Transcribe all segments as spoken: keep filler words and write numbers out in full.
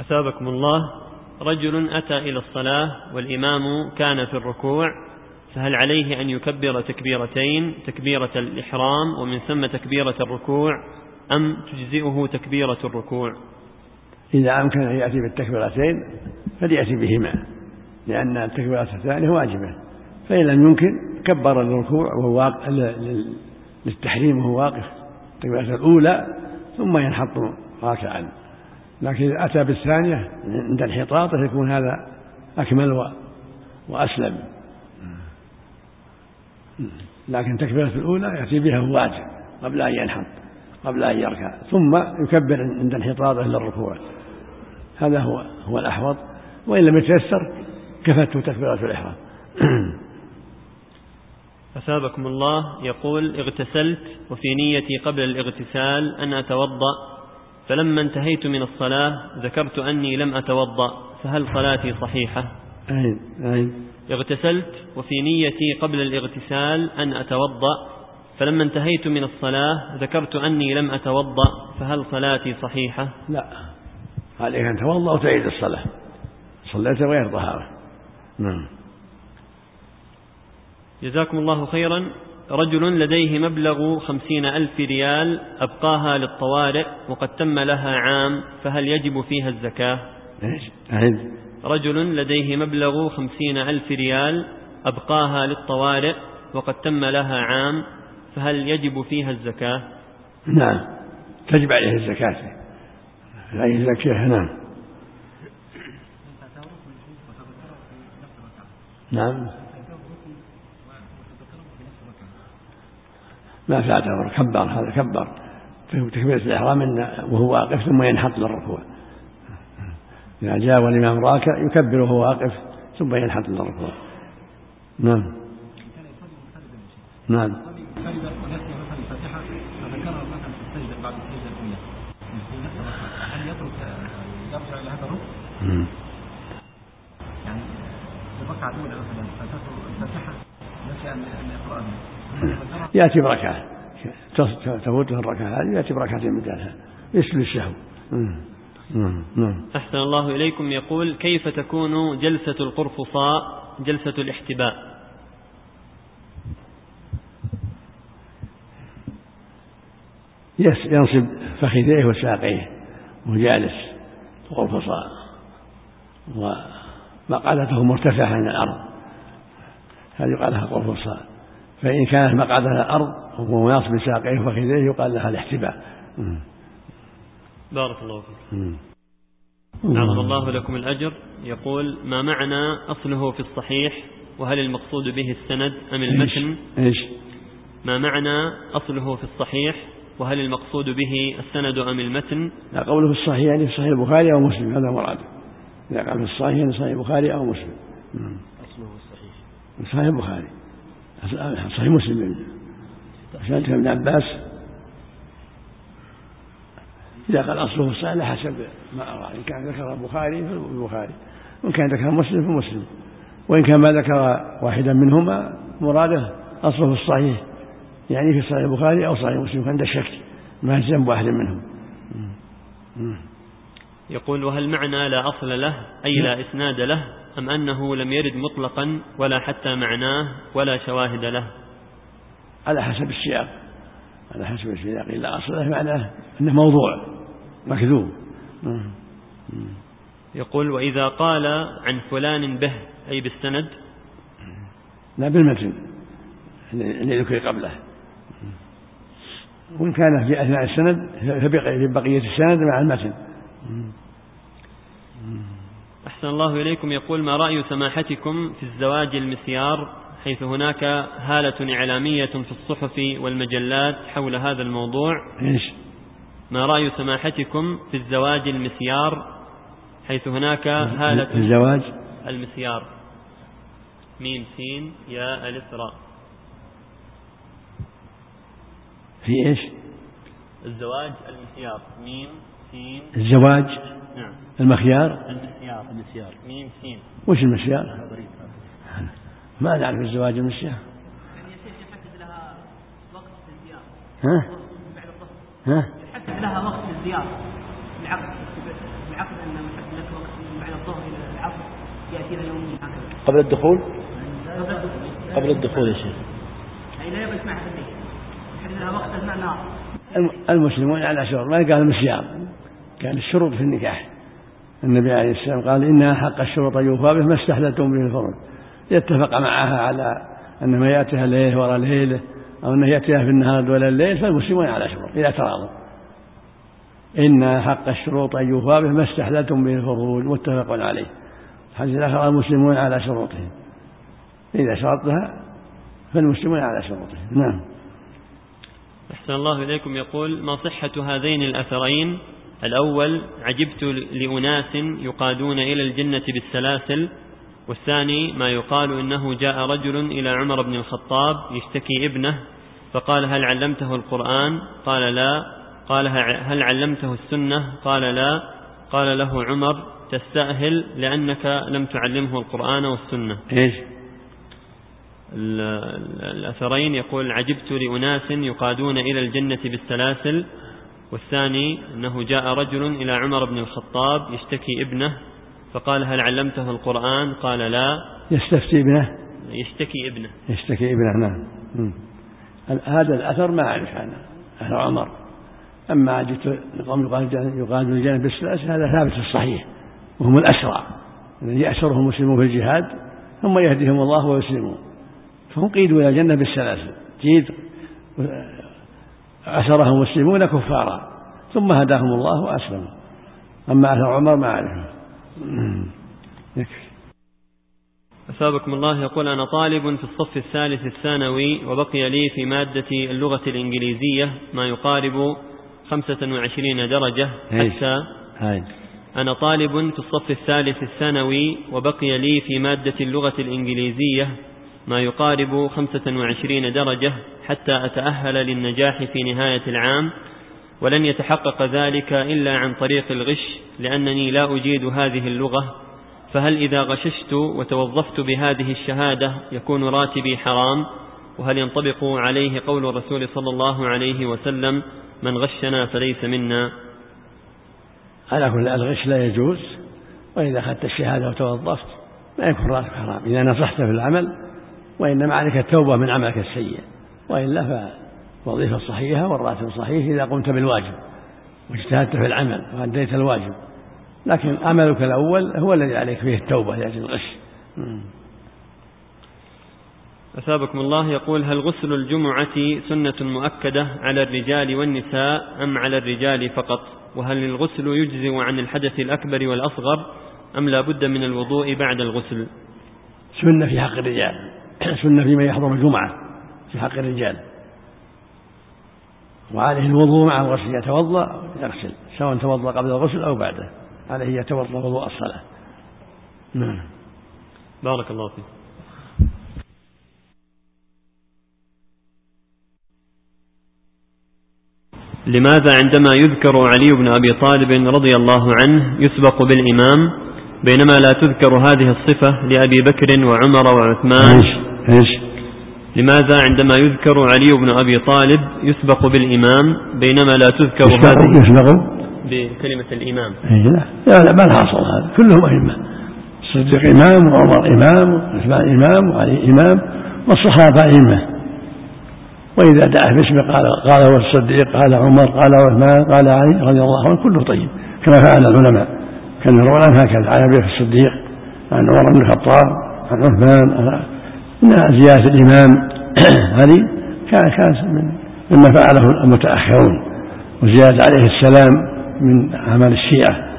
أثابكم الله. رجل أتى إلى الصلاة والإمام كان في الركوع، فهل عليه أن يكبر تكبيرتين، تكبيرة الإحرام ومن ثم تكبيرة الركوع، أم تجزئه تكبيرة الركوع؟ إذا أمكن أن يأتي بالتكبيرتين فليأتي بهما، لأن التكبيرات الثانية واجبة، فإن لم يمكن كبر للركوع وهو واقف، للتحريم وهو واقف التكبيرة الأولى ثم ينحط راكعا. لكن إذا أتى بالثانية عند انحطاطه يكون هذا أكمل وأسلم. لكن تكبيرة الأولى يأتي بها واجب قبل أن ينحط، قبل أن يركع، ثم يكبر عند انحطاطه للركوع. هذا هو هو الأحوط، وإن لم يتيسر كفته تكبيرة الإحرام. أثابكم الله. يقول: اغتسلت وفي نيتي قبل الاغتسال أن أتوضأ، فلما انتهيت من الصلاة ذكرت أني لم أتوضأ، فهل صلاتي صحيحة؟ أين أين اغتسلت وفي نيتي قبل الاغتسال أن أتوضأ، فلما انتهيت من الصلاة ذكرت أني لم أتوضأ، فهل صلاتي صحيحة؟ لا، عليك أن تتوضأ وتعيد الصلاة، صليت غير طهارة. نعم. جزاكم الله خيرا. رجل لديه مبلغ خمسين ألف ريال أبقاها للطوارئ وقد تم لها عام، فهل يجب فيها الزكاة؟ أعد. رجل لديه مبلغ خمسين ألف ريال أبقاها للطوارئ وقد تم لها عام، فهل يجب فيها الزكاة؟ نعم، تجب عليه الزكاة، لا يزكيها. نعم. نعم، ما فاته كبر، هذا كبر تكبيرة الإحرام وهو واقف ثم ينحط للركوع. إذا جاء والإمام راكع يكبر وهو واقف ثم ينحط للركوع. نعم. نعم. يأتي بركعة تفوته الركعة هذه، يأتي بركعتين مكانها يسلو الشهو. أحسن الله إليكم. يقول: كيف تكون جلسة القرفصاء، جلسة الاحتباء؟ ينصب فخذيه وساقيه وجالس القرفصاء ومقعدته مرتفعة عن الأرض، هذه يقال لها قرفصاء. فإن كانت مقعدها على الأرض وهو ناصب ساقيه وفخذيه يقال لها الاحتباء. بارك الله فيك. عظم الله لكم الأجر. يقول: ما معنى أصله في الصحيح، وهل المقصود به السند أم المتن؟ إيش؟ ما معنى أصله في الصحيح، وهل المقصود به السند أم المتن؟ لا، قوله في الصحيح يعني في صحيح البخاري أو مسلم، هذا مراد. إذا قال في الصحيح يعني صحيح البخاري أو مسلم. أصله في الصحيح صحيح البخاري، صحيح مسلم. عشان ابن عباس إذا قال أصله الصحيح على حسب ما أرى، إن كان ذكر البخاري فالبخاري، وإن كان ذكر مسلم فمسلم، وإن كان ما ذكر واحدا منهما مراده أصله الصحيح يعني في صحيح البخاري أو صحيح مسلم، كان ده شك ما يلزم بواحد منهم. يقول: وهل معنى لا أصل له أي لا إسناد له، أم أنه لم يرد مطلقا ولا حتى معناه ولا شواهد له؟ على حسب السياق، على حسب السياق. لا أصل له معناه أنه موضوع مكذوب. يقول: وإذا قال عن فلان به أي بالسند؟ لا، بالمتن اللي ذكر قبله، وإن كان في أثناء السند في بقية السند مع المتن. أحسن الله إليكم. يقول: ما رأي سماحتكم في الزواج المسيار، حيث هناك هالة إعلامية في الصحف والمجلات حول هذا الموضوع؟ إيش؟ ما رأي سماحتكم في الزواج المسيار، حيث هناك هالة الزواج المسيار، ميم سين يا ألف راء، في إيش؟ الزواج المسيار، ميم سين. الزواج. نعم. المخيار. المسيار. المسيار ميم سين. وش المسيار؟ ما نعرف الزواج المسيار. يعني يا شيخ يحدد لها وقت الزيارة. ها؟ ها؟ يحدد لها وقت الزيارة. العقد العقد أن لك وقت من بعد الظهر إلى العصر يأتينا يوميا هكذا قبل الدخول قبل الدخول يا شيخ أي لا يبقى يسمعها في الليل يحدد لها وقت أثناء النهار. المسلمون على شروط ما قال المسيار كان الشروط في النكاح. النبي عليه السلام قال إنها حق الشروط يوفى به ما استحللتم به الفروج. يتفق معها على أن ما يأتيها ليلة وراء ليلة أو أنه يأتيها في النهار ولا الليل فالمسلمون على شروط إذا تراضوا. إن حق الشروط أن يوفى به ما استحللتم به الفروج متفق عليه. حديث الآخر المسلمون على شروطهم إذا شرطها فالمسلمون على شروطهم. نعم. أحسن الله إليكم. يقول ما صحة هذين الأثرين؟ الأول عجبت لأناس يقادون إلى الجنة بالسلاسل، والثاني ما يقال إنه جاء رجل إلى عمر بن الخطاب يشتكي ابنه فقال هل علمته القرآن؟ قال لا. قال هل علمته السنة؟ قال لا. قال له عمر تستأهل لأنك لم تعلمه القرآن والسنة. إيش الأثرين؟ يقول عجبت لأناس يقادون إلى الجنة بالسلاسل، والثاني أنه جاء رجل إلى عمر بن الخطاب يشتكي ابنه فقال هل علمته القرآن؟ قال لا. يستفتي ابنه يشتكي ابنه يشتكي ابنه نعم. هذا الأثر ما أعرف عنه أثر عمر. أما عجبت لقوم يقادون الجنة بالسلاسل هذا ثابت في الصحيح وهم الأسرى الذي يأسرهم المسلمون في الجهاد ثم يهديهم الله ويسلمون فهم قيدوا إلى الجنة بالسلاسل جيد أسرهم المسلمون كفارا ثم هداهم الله وأسلموا. أما أثر عمر ما أعرفه. يكفي. أثابكم الله. يقول أنا طالب في الصف الثالث الثانوي وبقي لي في مادة اللغة الإنجليزية ما يقارب خمسة وعشرين درجة حتى هاي. أنا طالب في الصف الثالث الثانوي وبقي لي في مادة اللغة الإنجليزية ما يقارب خمسة وعشرين درجة حتى أتأهل للنجاح في نهاية العام، ولن يتحقق ذلك إلا عن طريق الغش لأنني لا أجيد هذه اللغة، فهل إذا غششت وتوظفت بهذه الشهادة يكون راتبي حرام؟ وهل ينطبق عليه قول الرسول صلى الله عليه وسلم من غشنا فليس منا؟ على كل الغش لا يجوز، وإذا أخذت الشهادة وتوظفت ما يكون راتب حرام إذا نصحت في العمل، وإنما عليك التوبة من عملك السيء، وإلا فوظيفة صحيحة والراتب صحيح إذا قمت بالواجب واجتهدت في العمل وأديت الواجب، لكن عملك الأول هو الذي عليك فيه التوبة لأجل الغش. أثابكم الله. يقول هل غسل الجمعة سنة مؤكدة على الرجال والنساء أم على الرجال فقط؟ وهل الغسل يجزئ عن الحدث الأكبر والأصغر أم لا بد من الوضوء بعد الغسل؟ سنة في حق الرجال، سنة في من يحضر الجمعة في حق الرجال، وعليه الوضوء مع الغسل، يتوضأ يغسل سواء توضأ قبل الغسل أو بعده، عليه يتوضأ وضوء الصلاة. نعم. بارك الله فيك. لماذا عندما يذكر علي بن أبي طالب رضي الله عنه يسبق بالإمام بينما لا تذكر هذه الصفة لأبي بكر وعمر وعثمان؟ إيش إيش لماذا عندما يذكر علي بن أبي طالب يسبق بالإمام بينما لا تذكر هذه يسبق بكلمة الإمام؟ لا لا ما الحاصل هذا، كلهم أئمة، الصديق إمام وعمر إمام وعثمان إمام وعلي إمام والصحابة أئمة، وإذا دعا باسمه قال قال هو الصديق، قال عمر، قال عثمان، قال علي رضي الله عنه، كله طيب كما فعل العلماء. كان يروون هكذا عن أبي الصديق، عن عمر بن الخطاب، عن عثمان، إن زيادة الإمام هذه كان كان من مما فعله المتأخرون، وزيادة عليه السلام من أعمال الشيعة،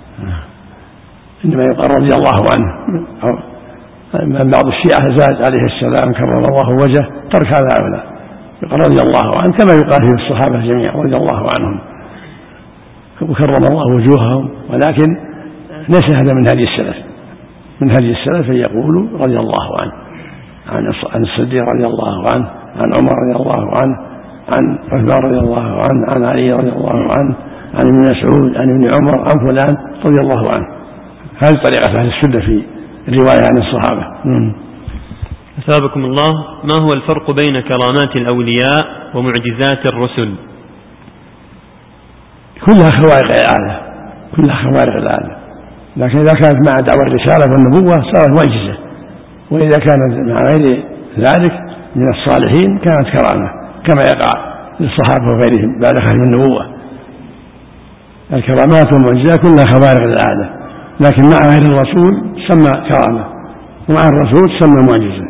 إنما يقال رضي الله عنه. من بعض الشيعة زاد عليه السلام كرم الله وجهه ترك هذا أولى، يقال رضي الله عنه كما يقال في الصحابة جميعا رضي الله عنهم وكرم الله وجوههم، ولكن ليس هذا من هدي السلف. من هدي السلف يقول رضي الله عنه، عن الصديق رضي الله عنه، عن عمر رضي الله عنه، عن عثمان رضي الله عنه، عن علي رضي الله عنه، عن ابن مسعود، عن ابن عمر، عن فلان رضي الله عنه. هذه طريقة أهل السنة في الرواية عن الصحابة. أثابكم الله. ما هو الفرق بين كرامات الأولياء ومعجزات الرسل؟ كلها خوارق العادة، كلها خوارق العادة. لكن إذا كانت مع دعوى الرسالة والنبوة صارت معجزة، وإذا كانت مع غير ذلك من الصالحين كانت كرامة كما يقع للصحابة وغيرهم بعد ختم النبوة. الكرامات والمعجزات كلها خوارق العادة، لكن مع غير الرسول تسمى كرامة، ومع الرسول تسمى معجزة.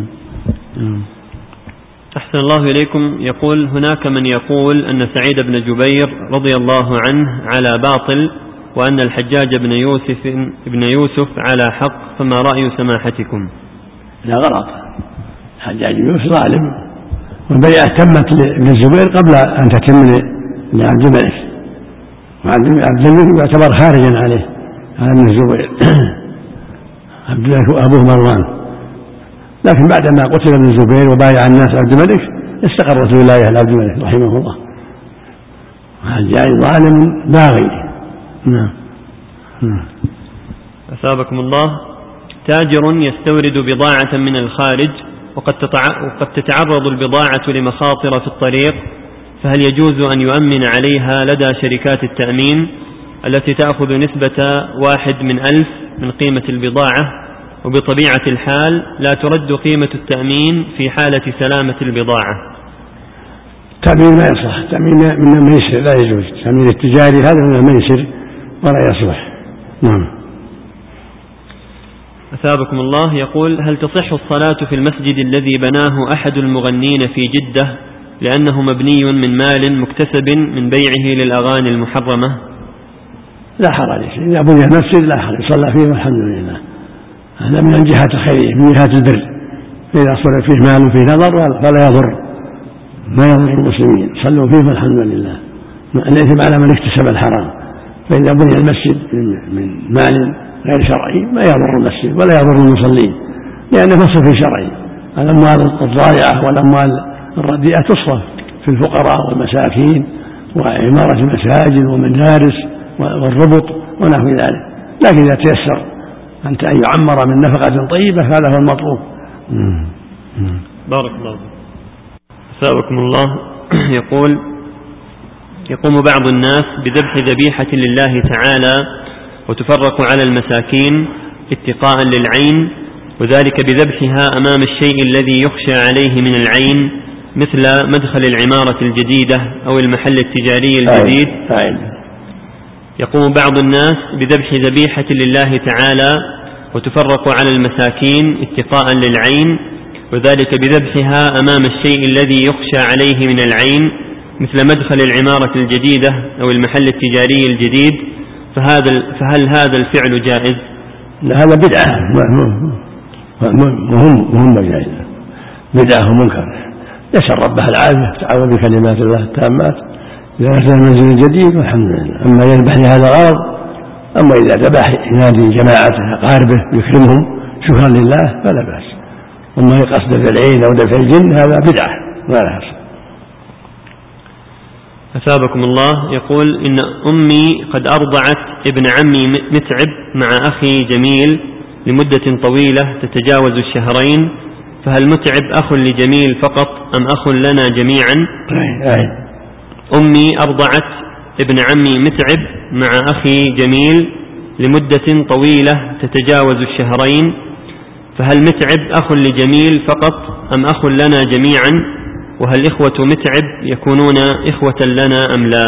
أحسن الله إليكم. يقول هناك من يقول أن سعيد بن جبير رضي الله عنه على باطل، وأن الحجاج بن يوسف, بن يوسف على حق، فما رأي سماحتكم؟ لا غلط، الحجاج بن يوسف ظالم، والبيعة تمت لابن الزبير قبل أن تتم لعبد الملك، وعبد الملك يعتبر خارجا عليه على ابن الزبير عبد الملك أبوه مروان، لكن بعدما قتل ابن الزبير وبايع الناس عبد الملك استقرت ولاية لعبد الملك رحمه الله. الحجاج ظالم باغي. نعم. أثابكم الله. تاجر يستورد بضاعة من الخارج وقد تتعرض البضاعة لمخاطر في الطريق، فهل يجوز أن يؤمن عليها لدى شركات التأمين التي تأخذ نسبة واحد من ألف من قيمة البضاعة، وبطبيعة الحال لا ترد قيمة التأمين في حالة سلامة البضاعة؟ التأمين ما يصح، التأمين من الميسر لا يجوز، التأمين التجاري هذا من الميسر ولا يصلح. نعم. أثابكم الله. يقول هل تصح الصلاة في المسجد الذي بناه أحد المغنين في جدة لأنه مبني من مال مكتسب من بيعه للأغاني المحرمة؟ لا حرج، إذا بني المسجد لا حرج، صلى فيه والحمد لله، هذا من الجهات الخيرية من جهات البر، فإذا صلى فيه مال وفيه نظر فلا يضر، ما يضر المسلمين، صلوا فيه والحمد لله، الإثم على من اكتسب الحرام. فإذا بني المسجد من مال غير شرعي ما يضر المسجد ولا يضر المصلين، لأنه مصرف شرعي. الأموال الضائعة والأموال الرديئة تصرف في الفقراء والمساكين وعمارة المساجد ومدارس والربط ونحو ذلك، لكن إذا تيسر أن يعمر من نفقة طيبة هذا هو المطلوب. بارك الله فيك. أثابكم الله. يقول يقوم بعض الناس بذبح ذبيحة لله تعالى وتفرق على المساكين اتقاء للعين، وذلك بذبحها أمام الشيء الذي يخشى عليه من العين، مثل مدخل العمارة الجديدة أو المحل التجاري الجديد. يقوم بعض الناس بذبح ذبيحة لله تعالى وتفرق على المساكين اتقاء للعين، وذلك بذبحها أمام الشيء الذي يخشى عليه من العين، مثل مدخل العمارة الجديدة أو المحل التجاري الجديد، فهذا فهل هذا الفعل جائز؟ لا، هذا بدعة مهم مهم جائز، بدعة ومنكر، يسأل ربه العافية تعوذ بكلمات الله التامات إذا نزل المنزل الجديد والحمد لله. أما يذبح لهذا الغرض، أما إذا ذبح ينادي جماعته أقاربه يكرمهم شكرا لله فلا بأس، أما يقصد العين أو دفع الجن هذا بدعة ما لا يصح. أثابكم الله. يقول إن أمي قد أرضعت ابن عمي متعب مع أخي جميل لمدة طويلة تتجاوز الشهرين، فهل متعب أخ لجميل فقط أم أخ لنا جميعا؟ أمي أرضعت ابن عمي متعب مع أخي جميل لمدة طويلة تتجاوز الشهرين، فهل متعب أخ لجميل فقط أم أخ لنا جميعا؟ وهل إخوة متعب يكونون إخوة لنا أم لا؟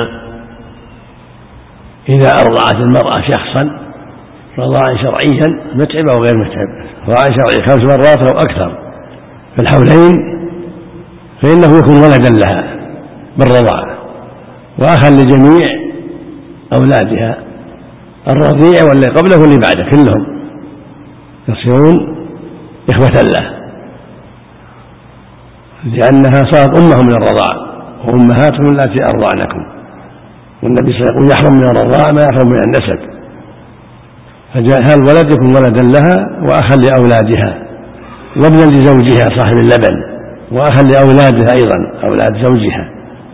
إذا أرضعت المرأة شخصا رضاعا شرعيا متعب أو غير متعب، رضاعا شرعي خمس مرات أو أكثر في الحولين، فإنه يكون ولدا لها بالرضاعة وأخا لجميع أولادها، الرضيع واللي قبله واللي بعده كلهم يصيرون إخوة له، لأنها صارت أمهم من الرضاعة وأمهاتهم التي أرضعنكم، والنبي صلى الله عليه وسلم يحرم من الرضاعة ما يحرم من النسب، فجاء الولد يكون ولدا لها وأخا لأولادها وابنا لزوجها صاحب اللبن وأخا لأولادها أيضا أولاد زوجها.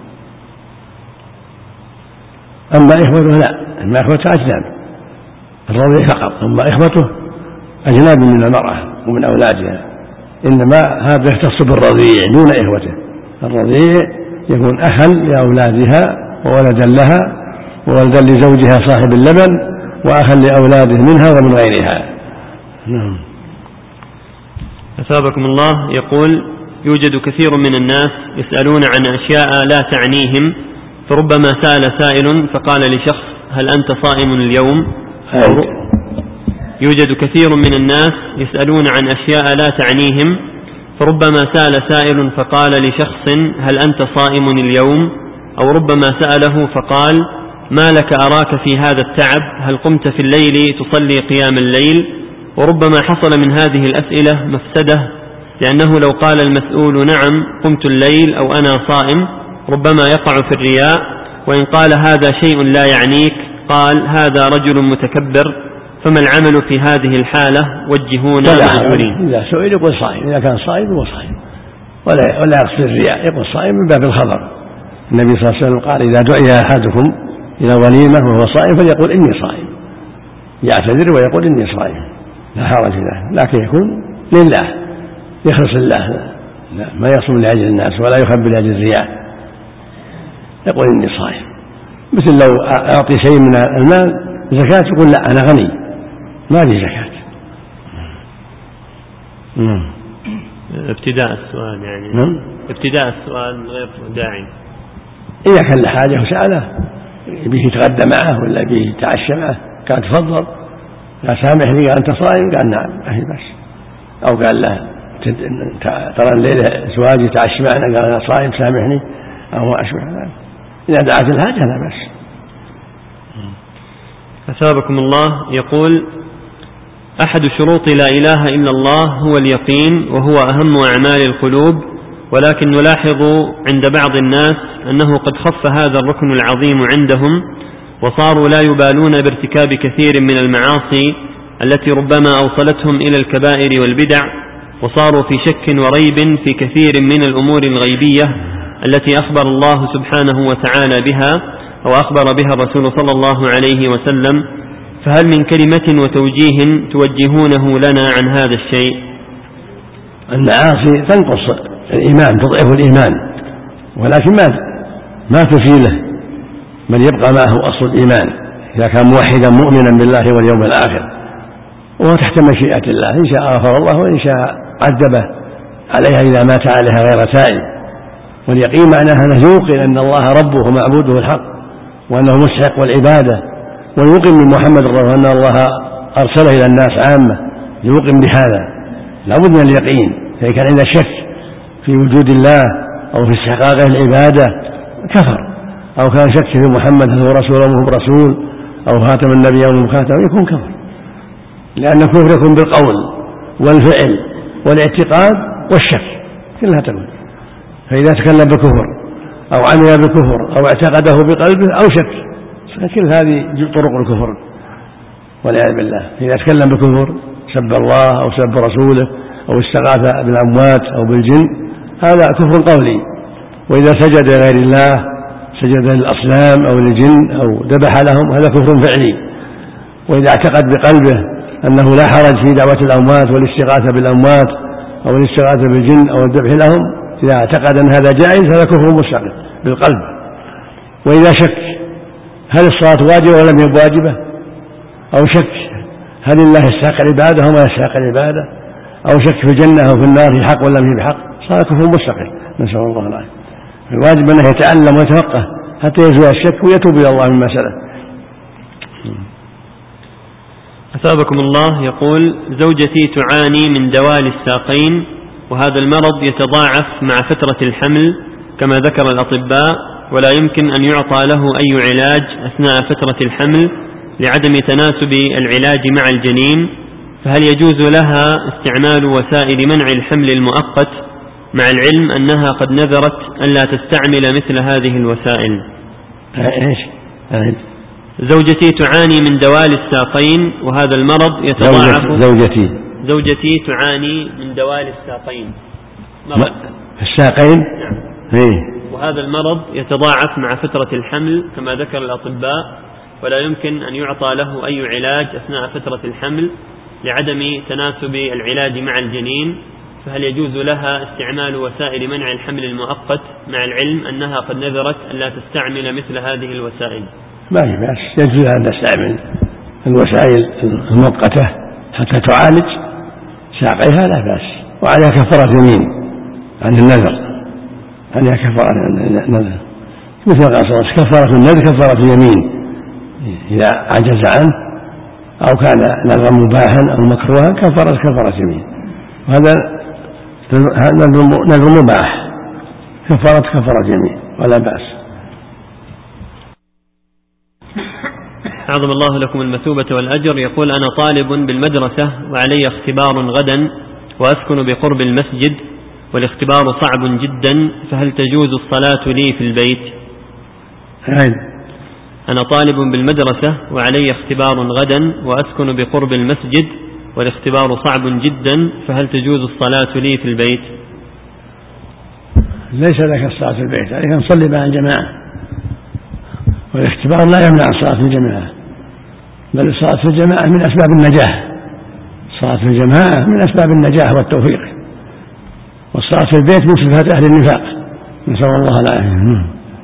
أما إخوته لا، أما إخوته أجناب الرضيع فقط، أما إخوته أجناب من المرأة ومن أولادها، إنما هذا يختص بالرضيع دون إخوته، الرضيع يكون أخا لأولادها وولدا لها وولدا لزوجها صاحب اللبن وأخا لأولاده منها ومن غيرها. نعم. أثابكم الله. يقول: يوجد كثير من الناس يسألون عن أشياء لا تعنيهم، فربما سأل سائل فقال لشخص: هل أنت صائم اليوم؟ يوجد كثير من الناس يسألون عن أشياء لا تعنيهم، فربما سأل سائل فقال لشخص: هل أنت صائم اليوم؟ أو ربما سأله فقال: ما لك أراك في هذا التعب؟ هل قمت في الليل تصلي قيام الليل؟ وربما حصل من هذه الأسئلة مفسدة، لأنه لو قال المسؤول: نعم قمت الليل أو أنا صائم، ربما يقع في الرياء، وإن قال: هذا شيء لا يعنيك، قال: هذا رجل متكبر. فما العمل في هذه الحالة؟ وجهونا مأجورين. إذا سئل يقول صائم، إذا كان صائم هو صائم، ولا ولا يقصد الرياء، يقول صائم من باب الخبر. النبي صلى الله عليه وسلم قال: إذا دعي أحدكم إلى وليمة وهو صائم فليقول إني صائم، يعتذر ويقول إني صائم، لا حرج له، لكن يكون لله، يخلص الله، لا ما يصوم لأجل الناس ولا يخبي لأجل الرياء، يقول إني صائم. مثل لو أعطي شيء من المال زكاة يقول: لا أنا غني ما لي زكاة. نعم. ابتداء السؤال يعني. نعم. ابتداء السؤال غير داعي. إذا كان لحاجة وسأله يبيه يتغدى معه ولا يبيه يتعشى معه قال: تفضل، لا سامحني، قال: أنت صائم؟ قال: نعم. أهي بس. أو قال له: ترى الليلة زواجي تعشى معنا، قال: أنا صائم سامحني، أو أشبه ذلك. إذا دعت الحاجة لا بس. أثابكم الله. يقول: أحد شروط لا إله إلا الله هو اليقين، وهو أهم أعمال القلوب، ولكن نلاحظ عند بعض الناس أنه قد خف هذا الركن العظيم عندهم، وصاروا لا يبالون بارتكاب كثير من المعاصي التي ربما أوصلتهم إلى الكبائر والبدع، وصاروا في شك وريب في كثير من الأمور الغيبية التي أخبر الله سبحانه وتعالى بها أو أخبر بها الرسول صلى الله عليه وسلم. فهل من كلمة وتوجيه توجهونه لنا عن هذا الشيء؟ المعاصي تنقص الإيمان، تضعف الإيمان، ولكن ما ما تزيله، بل يبقى معه أصل الإيمان إذا كان موحدا مؤمنا بالله واليوم الآخر، وهو تحت مشيئة الله، إن شاء غفر الله وإن شاء عذبه عليها إذا مات عليها غير تائب. واليقين معناها أنه يوقن أن الله ربه ومعبوده الحق، وأنه مستحق العبادة، ويوقن من محمد رسول أن الله أرسله إلى الناس عامة، يوقن بهذا. لا بد من اليقين. فإذا كان عنده شك في وجود الله أو في استحقاقه العبادة كفر، أو كان شك في محمد هل هو رسول أو مو برسول، أو خاتم النبي أو مخاتم، يكون كفر، لأن الكفر يكون بالقول والفعل والاعتقاد والشك كلها تكون. فإذا تكلم بكفر أو عمل بكفر أو اعتقده بقلبه أو شك، كل هذه طرق الكفر والعياذ بالله. إذا تكلم بكفر، سب الله أو سب رسوله أو استغاث بالأموات أو بالجن، هذا كفر قولي. وإذا سجد لغير الله، سجد للأصنام أو للجن أو ذبح لهم، هذا كفر فعلي. وإذا اعتقد بقلبه أنه لا حرج في دعوة الأموات والاستغاثة بالأموات أو الاستغاثة بالجن أو الذبح لهم، إذا اعتقد أن هذا جائز، هذا كفر مستقل بالقلب. وإذا شك هل الصلاة واجبة ولا لم يكن واجبة، أو شك هل الله يستحق العبادة أو ما يستحق العبادة، أو شك في الجنة أو في النار في حق ولا لم يكن بحق، صار كفر مستقل، نسأل الله العافية. الواجب أنه يتعلم ويتفقه حتى يزول الشك ويتوب إلى الله مما سلف. أثابكم الله. يقول: زوجتي تعاني من دوال الساقين، وهذا المرض يتضاعف مع فترة الحمل كما ذكر الأطباء، ولا يمكن أن يعطى له أي علاج أثناء فترة الحمل لعدم تناسب العلاج مع الجنين، فهل يجوز لها استعمال وسائل منع الحمل المؤقت مع العلم أنها قد نذرت أن لا تستعمل مثل هذه الوسائل؟ زوجتي تعاني من دوال الساقين، وهذا المرض يتضاعف. زوجتي زوجتي تعاني من دوال الساقين، مرض الساقين. نعم. هي. وهذا المرض يتضاعف مع فترة الحمل كما ذكر الأطباء، ولا يمكن أن يعطى له أي علاج أثناء فترة الحمل لعدم تناسب العلاج مع الجنين، فهل يجوز لها استعمال وسائل منع الحمل المؤقت مع العلم أنها قد نذرت أن لا تستعمل مثل هذه الوسائل؟ ما في بأس، يجوز أن تستعمل الوسائل المؤقتة حتى تعالج ساقيها لا بأس، وعليها كفارة يمين عن النذر، عليها كفارة النذر مثل قال كفارة النذر كفارة يمين إذا عجز عنه أو كان نذرا مباحا أو مكروها كفارة كفارة يمين، وهذا هذا نذر مباح كفارة كفارة يمين ولا بأس. أعظم الله لكم المثوبة والأجر. يقول أنا طالب بالمدرسة وعلي اختبار غدا وأسكن بقرب المسجد والاختبار صعب جدا، فهل تجوز الصلاة لي في البيت؟ هاي. أنا طالب بالمدرسة وعلي اختبار غدا وأسكن بقرب المسجد والاختبار صعب جدا، فهل تجوز الصلاة لي في البيت؟ ليس لك الصلاة في البيت، عليك أن تصلي مع الجماعة، والاختبار لا يمنع الصلاة في الجماعة، بل الصلاة في الجماعة من أسباب النجاح، الصلاة في الجماعة من أسباب النجاح والتوفيق، والصلاة في البيت من صفات أهل النفاق، نسأل الله العافية.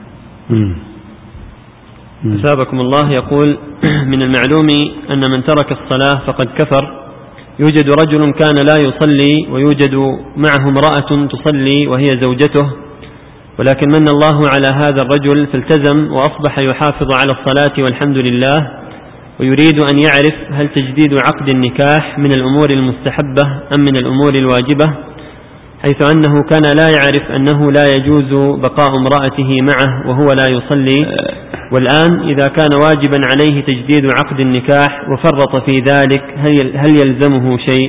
أثابكم الله. يقول من المعلوم أن من ترك الصلاة فقد كفر. يوجد رجل كان لا يصلي ويوجد معه امرأة تصلي وهي زوجته، ولكن من الله على هذا الرجل فالتزم وأصبح يحافظ على الصلاة والحمد لله، ويريد أن يعرف هل تجديد عقد النكاح من الأمور المستحبة أم من الأمور الواجبة، حيث أنه كان لا يعرف أنه لا يجوز بقاء امرأته معه وهو لا يصلي، والآن إذا كان واجبا عليه تجديد عقد النكاح وفرط في ذلك هل يلزمه شيء؟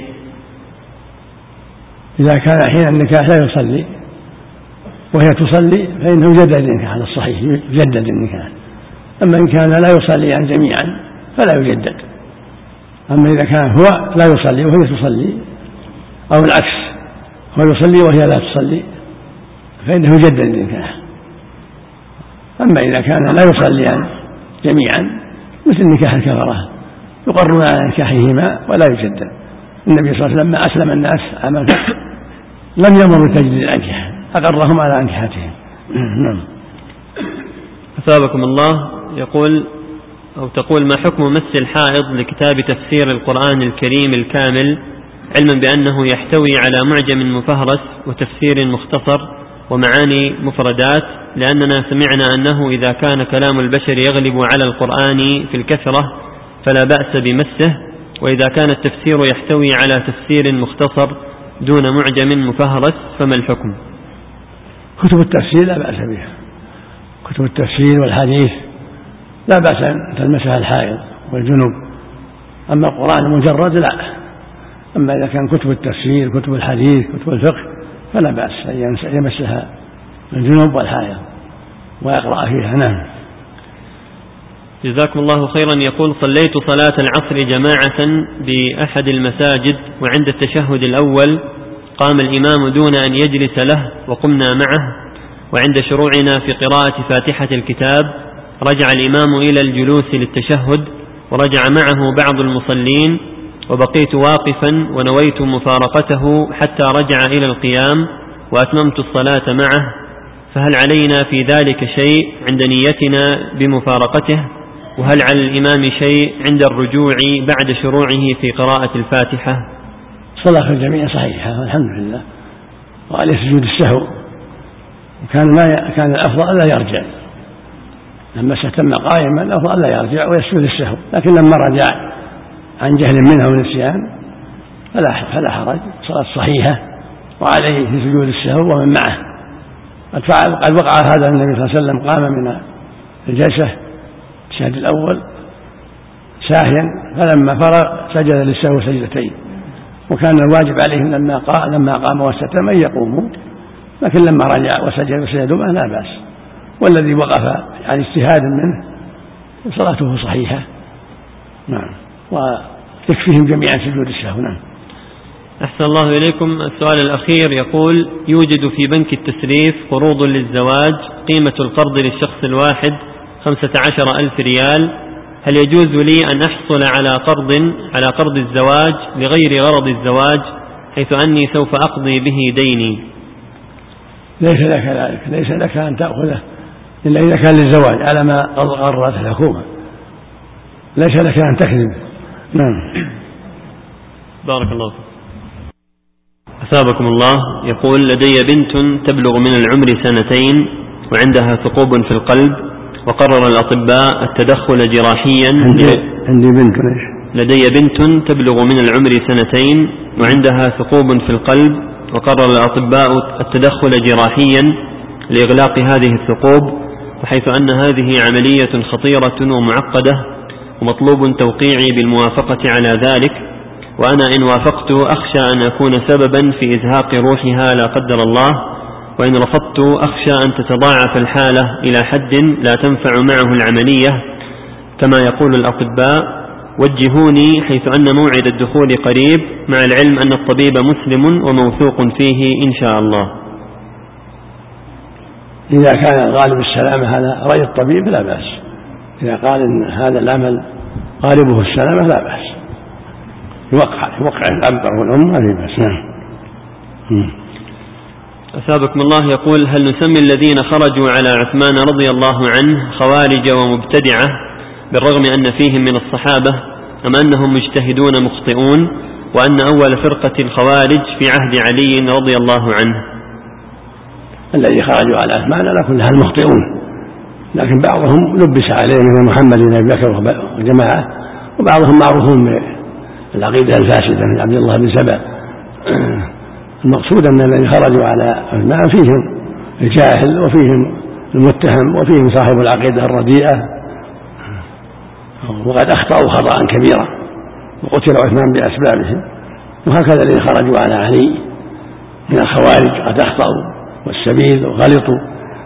إذا كان حين النكاح لا يصلي وهي تصلي فإنه يجدد النكاح على الصحيح، يجدد النكاح. أما إن كان لا يصليان جميعا فلا يجدد. أما إذا كان هو لا يصلي وهي تصلي أو العكس، هو يصلي وهي لا تصلي، فإنه يجدد النكاح. أما إذا كان لا يصليان جميعا مثل نكاح الكفرة يقرون على نكاحهما ولا يجدد. النبي صلى الله عليه وسلم لما أسلم الناس عام الفتح لم يأمر بتجديد الأنكحة، أقرهم على أنكحتهم. نعم. أثابكم الله. يقول أو تقول ما حكم مس الحائض لكتاب تفسير القرآن الكريم الكامل، علما بأنه يحتوي على معجم مفهرس وتفسير مختصر ومعاني مفردات، لأننا سمعنا أنه إذا كان كلام البشر يغلب على القرآن في الكثرة فلا بأس بمسه، وإذا كان التفسير يحتوي على تفسير مختصر دون معجم مفهرس فما الحكم؟ كتب التفسير لا بأس بها، كتب التفسير والحديث لا بأس أن تلمسها الحائض والجنوب، أما القرآن المجرد لا. أما إذا كان كتب التفسير كتب الحديث كتب الفقه فلا بأس أن يمسها الجنوب والحائض ويقرأ فيها. نعم. جزاكم الله خيرا. يقول صليت صلاة العصر جماعة بأحد المساجد، وعند التشهد الأول قام الإمام دون أن يجلس له وقمنا معه، وعند شروعنا في قراءة فاتحة الكتاب رجع الإمام إلى الجلوس للتشهد ورجع معه بعض المصلين، وبقيت واقفا ونويت مفارقته حتى رجع إلى القيام وأتممت الصلاة معه، فهل علينا في ذلك شيء عند نيتنا بمفارقته؟ وهل على الإمام شيء عند الرجوع بعد شروعه في قراءة الفاتحة؟ صلاة الجميع صحيحة والحمد لله، وعليه سجود السهو، وكان ما ي... كان الأفضل ألا يرجع، لما استتم قائما الأفضل ألا يرجع ويسجد السهو، لكن لما رجع عن جهل منه ونسيان فلا فلا حرج، صلاة صحيحة وعليه في سجود السهو ومن معه. قد وقع هذا النبي صلى الله عليه وسلم قام من الجلسة التشهد الأول ساهيا، فلما فرغ سجد للسهو سجدتين، وكان الواجب عليهم لما قام لما قام واستتم أن يقوموا، لكن لما رجع وسجد وسجدوا لا بأس. والذي وقف عن اجتهاد منه صلاته صحيحة. نعم. ويكفيهم جميعا سجود السهو. نعم. أحسن الله إليكم. السؤال الأخير يقول يوجد في بنك التسريف قروض للزواج، قيمة القرض للشخص الواحد خمسة عشر ألف ريال، هل يجوز لي أن أحصل على قرض على قرض الزواج لغير غرض الزواج، حيث أني سوف أقضي به ديني؟ ليس لك ذلك، ليس لك أن تأخذه إلا إذا كان للزواج على ما قررت الحكومة، ليس لك أن تكذب. نعم. بارك الله فيك. أثابكم الله. يقول: لدي بنت تبلغ من العمر سنتين وعندها ثقوب في القلب، وقرر الأطباء التدخل جراحيا. عندي بنت ليش؟ لدي بنت تبلغ من العمر سنتين وعندها ثقوب في القلب، وقرر الأطباء التدخل جراحيا لإغلاق هذه الثقوب، وحيث أن هذه عملية خطيرة ومعقدة ومطلوب توقيعي بالموافقة على ذلك، وأنا إن وافقت أخشى أن أكون سببا في إزهاق روحها لا قدر الله، وإن رفضت أخشى أن تتضاعف الحالة إلى حد لا تنفع معه العملية كما يقول الأطباء. وجهوني حيث أن موعد الدخول قريب، مع العلم أن الطبيب مسلم وموثوق فيه إن شاء الله. إذا كان الغالب السلامة هذا رأي الطبيب لا بأس، إذا قال إن هذا العمل غالبه السلامة لا بأس، يوقع يوقع الأب والأم ما في بأس. أثابكم الله. يقول: هل نسمي الذين خرجوا على عثمان رضي الله عنه خوارج ومبتدعة بالرغم أن فيهم من الصحابة، أم أنهم مجتهدون مخطئون، وأن أول فرقة الخوارج في عهد علي رضي الله عنه؟ الذي خرجوا على عثمان على كل حال مخطئون، لكن بعضهم لبس عليه من محمد بن أبي بكر وجماعة، وبعضهم معروفون بالعقيدة الفاسدة من عبد الله بن سبأ. المقصود أن الذين خرجوا على عثمان فيهم الجاهل وفيهم المتهم وفيهم صاحب العقيدة الرديئة، وقد أخطأوا خطأ كبيرا وقتل عثمان بأسبابهم، وهكذا الذين خرجوا على علي من الخوارج قد أخطأوا والسبيل وغلطوا،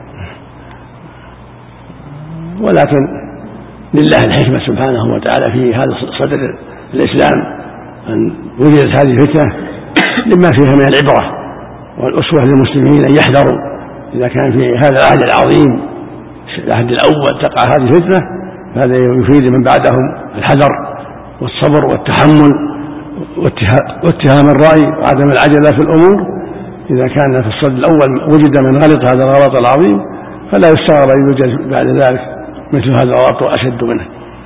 ولكن لله الحكمة سبحانه وتعالى في هذا صدر الإسلام أن وجدت هذه الفتنة لما فيها من العبرة والأسوة للمسلمين أن يحذروا إذا كان في هذا العهد العظيم العهد الأول تقع هذه الفتنة، هذا يفيد من بعدهم الحذر والصبر والتحمل واتهام الرأي وعدم العجلة في الأمور. إذا كان في الصد الأول وجد من غلط هذا الغلط العظيم فلا يستغرب أن يوجد بعد ذلك مثل هذا الغلط وأشد منه.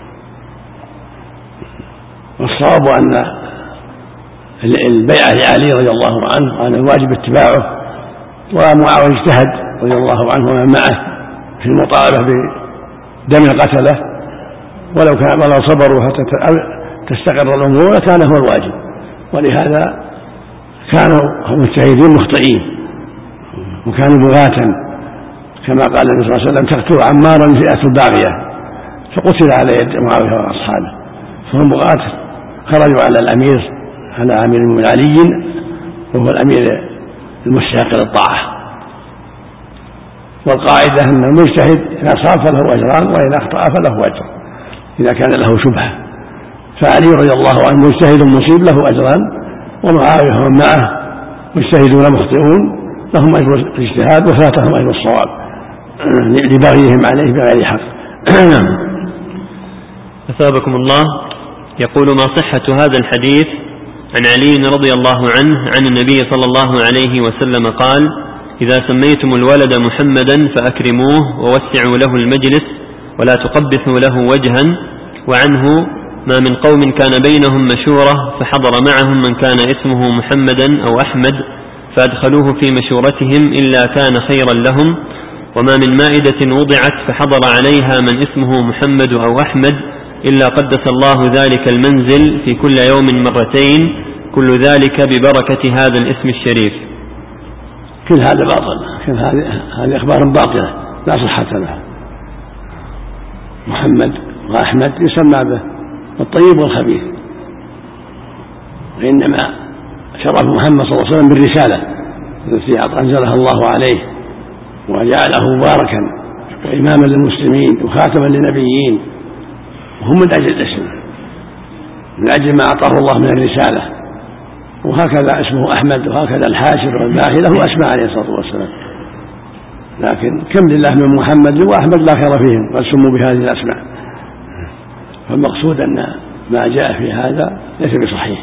والصواب أن البيعة لعلي رضي الله عنه أن الواجب اتباعه، ومعاوية اجتهد رضي الله عنه ومن معه في المطالبة بدم قتله، ولو كان ولو صبروا حتى تستقر الأمور لكان هو الواجب، ولهذا كانوا مجتهدين مخطئين وكانوا بغاة كما قال النبي صلى الله عليه وسلم: تقتل عمارا فئة الباغية، فقتل على يد معاوية وأصحابه، فهم بغاة خرجوا على الأمير على أمير المؤمنين علي وهو الأمير المستحق للطاعة. والقاعدة أن المجتهد إن أصاب فله أجران وإن أخطأ فله أجر إذا كان له شبهة، فعلي رضي الله عنه مجتهد مصيب له أجران، ومعاوية ومن معه مجتهدون مخطئون لهم أجر الاجتهاد وفاتهم أجر الصواب لبغيهم عليه بغير حق. أثابكم الله. يقول: ما صحة هذا الحديث عن علي رضي الله عنه عن النبي صلى الله عليه وسلم قال: إذا سميتم الولد محمدا فأكرموه ووسعوا له المجلس ولا تقبحوا له وجها. وعنه: ما من قوم كان بينهم مشورة فحضر معهم من كان اسمه محمدا أو أحمد فأدخلوه في مشورتهم إلا كان خيرا لهم، وما من مائدة وضعت فحضر عليها من اسمه محمد أو أحمد إلا قدس الله ذلك المنزل في كل يوم مرتين، كل ذلك ببركة هذا الاسم الشريف. كل هذا باطل، كل هذه هذه أخبار باطلة لا صحة لها. محمد وأحمد يسمى به الطيب والخبيث، وإنما شرف محمد صلى الله عليه وسلم بالرسالة التي أنزلها الله عليه وجعله مباركا وإماما للمسلمين وخاتما للنبيين، وهم من أجل الاسم من أجل ما أعطاه الله من الرسالة. وهكذا اسمه أحمد وهكذا الحاشر والباهي له أسماء عليه الصلاة والسلام، لكن كم لله من محمد وأحمد لا خير فيهم قد سموا بهذه الأسماء. فالمقصود أن ما جاء في هذا ليس بصحيح.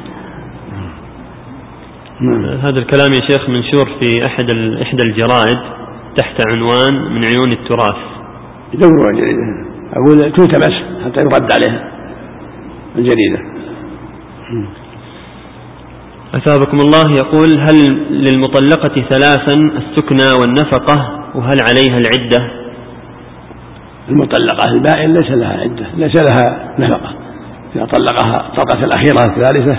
هذا الكلام يا شيخ منشور في أحد إحدى الجرائد تحت عنوان من عيون التراث، يدوروا على الجريدة، أقول تلتمس حتى يرد عليها الجريدة. أثابكم الله، يقول: هل للمطلقة ثلاثا السكنى والنفقة، وهل عليها العدة؟ المطلقة البائن ليس لها عدة، ليس لها نفقة. إذا طلقها الطلقة الأخيرة الثالثة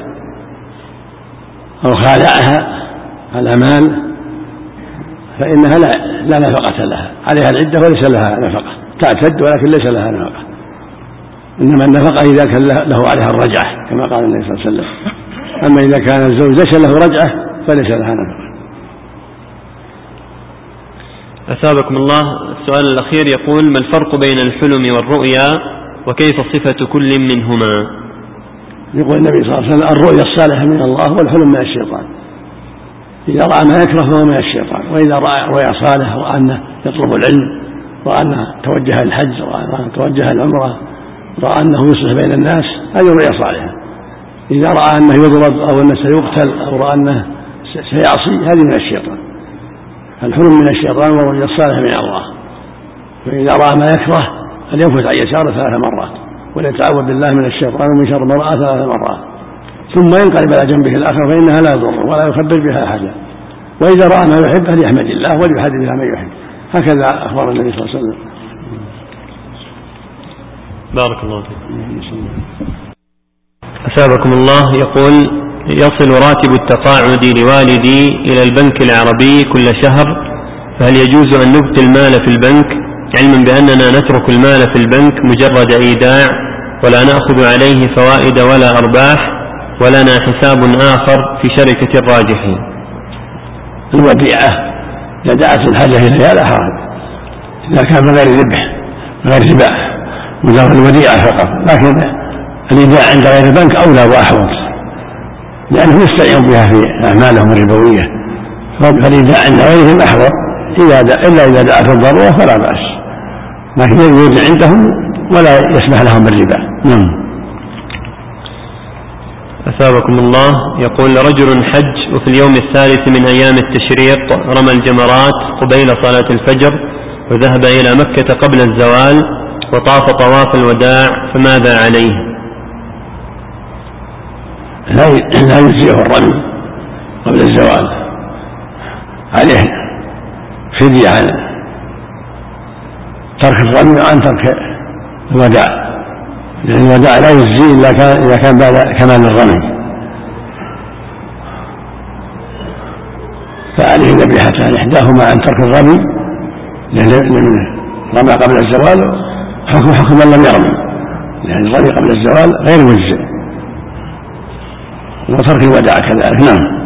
أو خالعها على مال فإنها لا, لا نفقة لها، عليها العدة وليس لها نفقة، تعتد ولكن ليس لها نفقة. إنما النفقة إذا كان له عليها الرجعة كما قال النبي صلى الله عليه وسلم. أما إذا كان الزوج ليس له رجعة فليس لها نفقة. أثابكم الله، السؤال الأخير يقول: ما الفرق بين الحلم والرؤيا، وكيف صفة كل منهما؟ يقول النبي صلى الله عليه وسلم: الرؤيا الصالحة من الله والحلم من الشيطان. إذا رأى ما يكره فهو من الشيطان، وإذا رأى رؤيا صالح رأى أنه يطلب العلم، رأى أنه توجه الحج، رأى أنه توجه العمرة، رأى أنه يصلح بين الناس، هذه رؤيا صالحة. إذا رأى أنه يضرب أو أنه سيقتل أو رأى أنه سيعصي هذه من الشيطان. الحلم من الشيطان والرؤيا الصالحة من الله. فإذا رأى ما يكره فلينفث عن يساره ثلاث مرات وليتعوذ بالله من الشيطان ومن شر ما رأى ثلاث مرات، ثم ينقلب على جنبه الآخر فإنها لا تضر ولا يخبر بها أحدا. وإذا رأى ما يحب فليحمد الله وليحدث بها من يحب. هكذا أخبر النبي صلى الله عليه وسلم. بارك الله فيكم. أثابكم الله، يقول: يصل راتب التقاعد لوالدي إلى البنك العربي كل شهر، فهل يجوز أن نبقي المال في البنك، علما بأننا نترك المال في البنك مجرد إيداع ولا نأخذ عليه فوائد ولا أرباح، ولنا حساب آخر في شركة الراجحين؟ الوديعة إذا دعت الحاجة إليها لا حرج، إذا كان من غير ذبح غير ذبح مجرد الوديعة فقط. لكن الإيداع عند غير البنك أولى وأحوط، لأنه يستعين بها في أعمالهم الربوية، فالإيداع عند غيرهم أحوط إلا إذا دعت الضرورة فلا بأس، لكن يودع عندهم ولا يسمح لهم بالربا. نعم. أثابكم الله، يقول: رجل حج وفي اليوم الثالث من أيام التشريق رمى الجمرات قبيل صلاة الفجر وذهب إلى مكة قبل الزوال وطاف طواف الوداع، فماذا عليه؟ لا يجزئه الرمي قبل الزوال، عليه فدية عن ترك الرمي وعن ترك الوداع، لأن الوداع لا يجزي إلا إذا كان بعد كمال الرمي، فعليه ذبيحتان إحداهما عن ترك الرمي لأن رمى قبل الزوال حكم حكم من لم يرمي، لأن الرمي قبل الزوال غير مجزئ، وترك الوداع كذلك. نعم.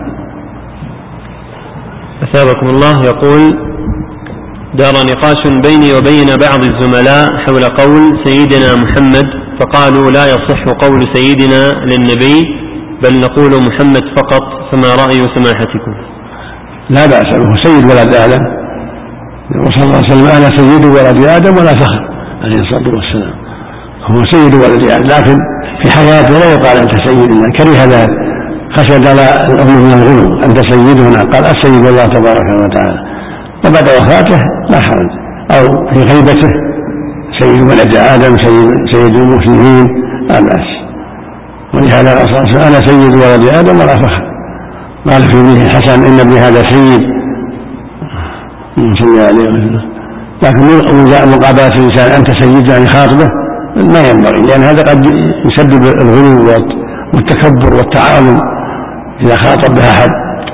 أثابكم الله، يقول: دار نقاش بيني وبين بعض الزملاء حول قول سيدنا محمد، فقالوا لا يصح قول سيدنا للنبي بل نقول محمد فقط، فما رأي سماحتكم؟ لا بأس، هو سيد ولد آدم، وصلى الله عليه وسلم: أنا سيد ولد آدم ولا فخر، عليه الصلاة والسلام. هو سيد ولد آدم، لكن في حياته لا يقال أنت سيدنا، كره ذلك خشد على الأمر من الغلو، أنت سيدنا، قال السيد الله تبارك وتعالى. وبعد وفاته لا حرج، أو في غيبته سيد ولد آدم، سيد, سيد المسلمين، لا بأس. ولهذا قال صلى الله عليه وسلم: أنا سيد ولد آدم ولا فخر. قال في ابنه الحسن: إن ابني هذا سيد، صلى الله عليه وسلم. لكن مقابلة الإنسان أنت سيد يعني خاطبه ما ينبغي، لأن هذا قد يسبب الغلو والتكبر والتعاظم إذا خاطب بها أحد.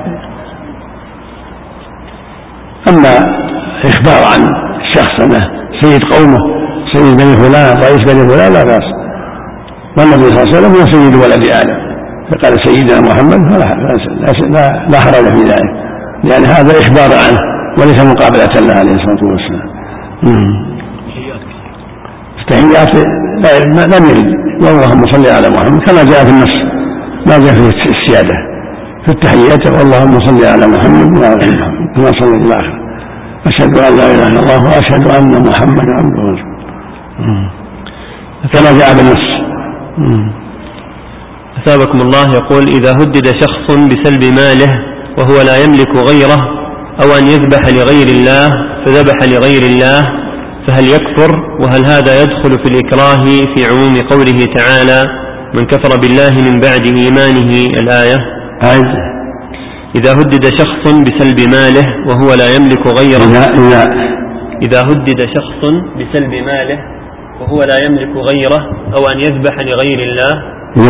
أما إخبار عن الشخص أنه سيد قومه، سيد بني فلان، رئيس بني فلان، لا بأس. والنبي صلى الله عليه وسلم هو سيد ولد آدم، فقال سيدنا محمد فلا لا, لا حرج في ذلك، لأن هذا إخبار عنه وليس مقابلة له عليه الصلاة والسلام. التحيات لم يرد، اللهم صل على محمد كما جاء في النص، ما جاء في السيادة في التحيات: اللهم صل على محمد وعلى آل محمد كما صلى الله عليه وسلم. أشهد أن لا إله إلا الله وأشهد أن محمدا عبده ورسوله كما جاء بالنص. أثابكم الله، يقول: إذا هدد شخص بسلب ماله وهو لا يملك غيره، أو أن يذبح لغير الله فذبح لغير الله، فهل يكفر؟ وهل هذا يدخل في الإكراه في عموم قوله تعالى من كفر بالله من بعد إيمانه الآية؟ إذا هدد شخص بسلب ماله وهو لا يملك غيره إذا, إذا هدد شخص بسلب ماله وهو لا يملك غيره أو أن يذبح لغير الله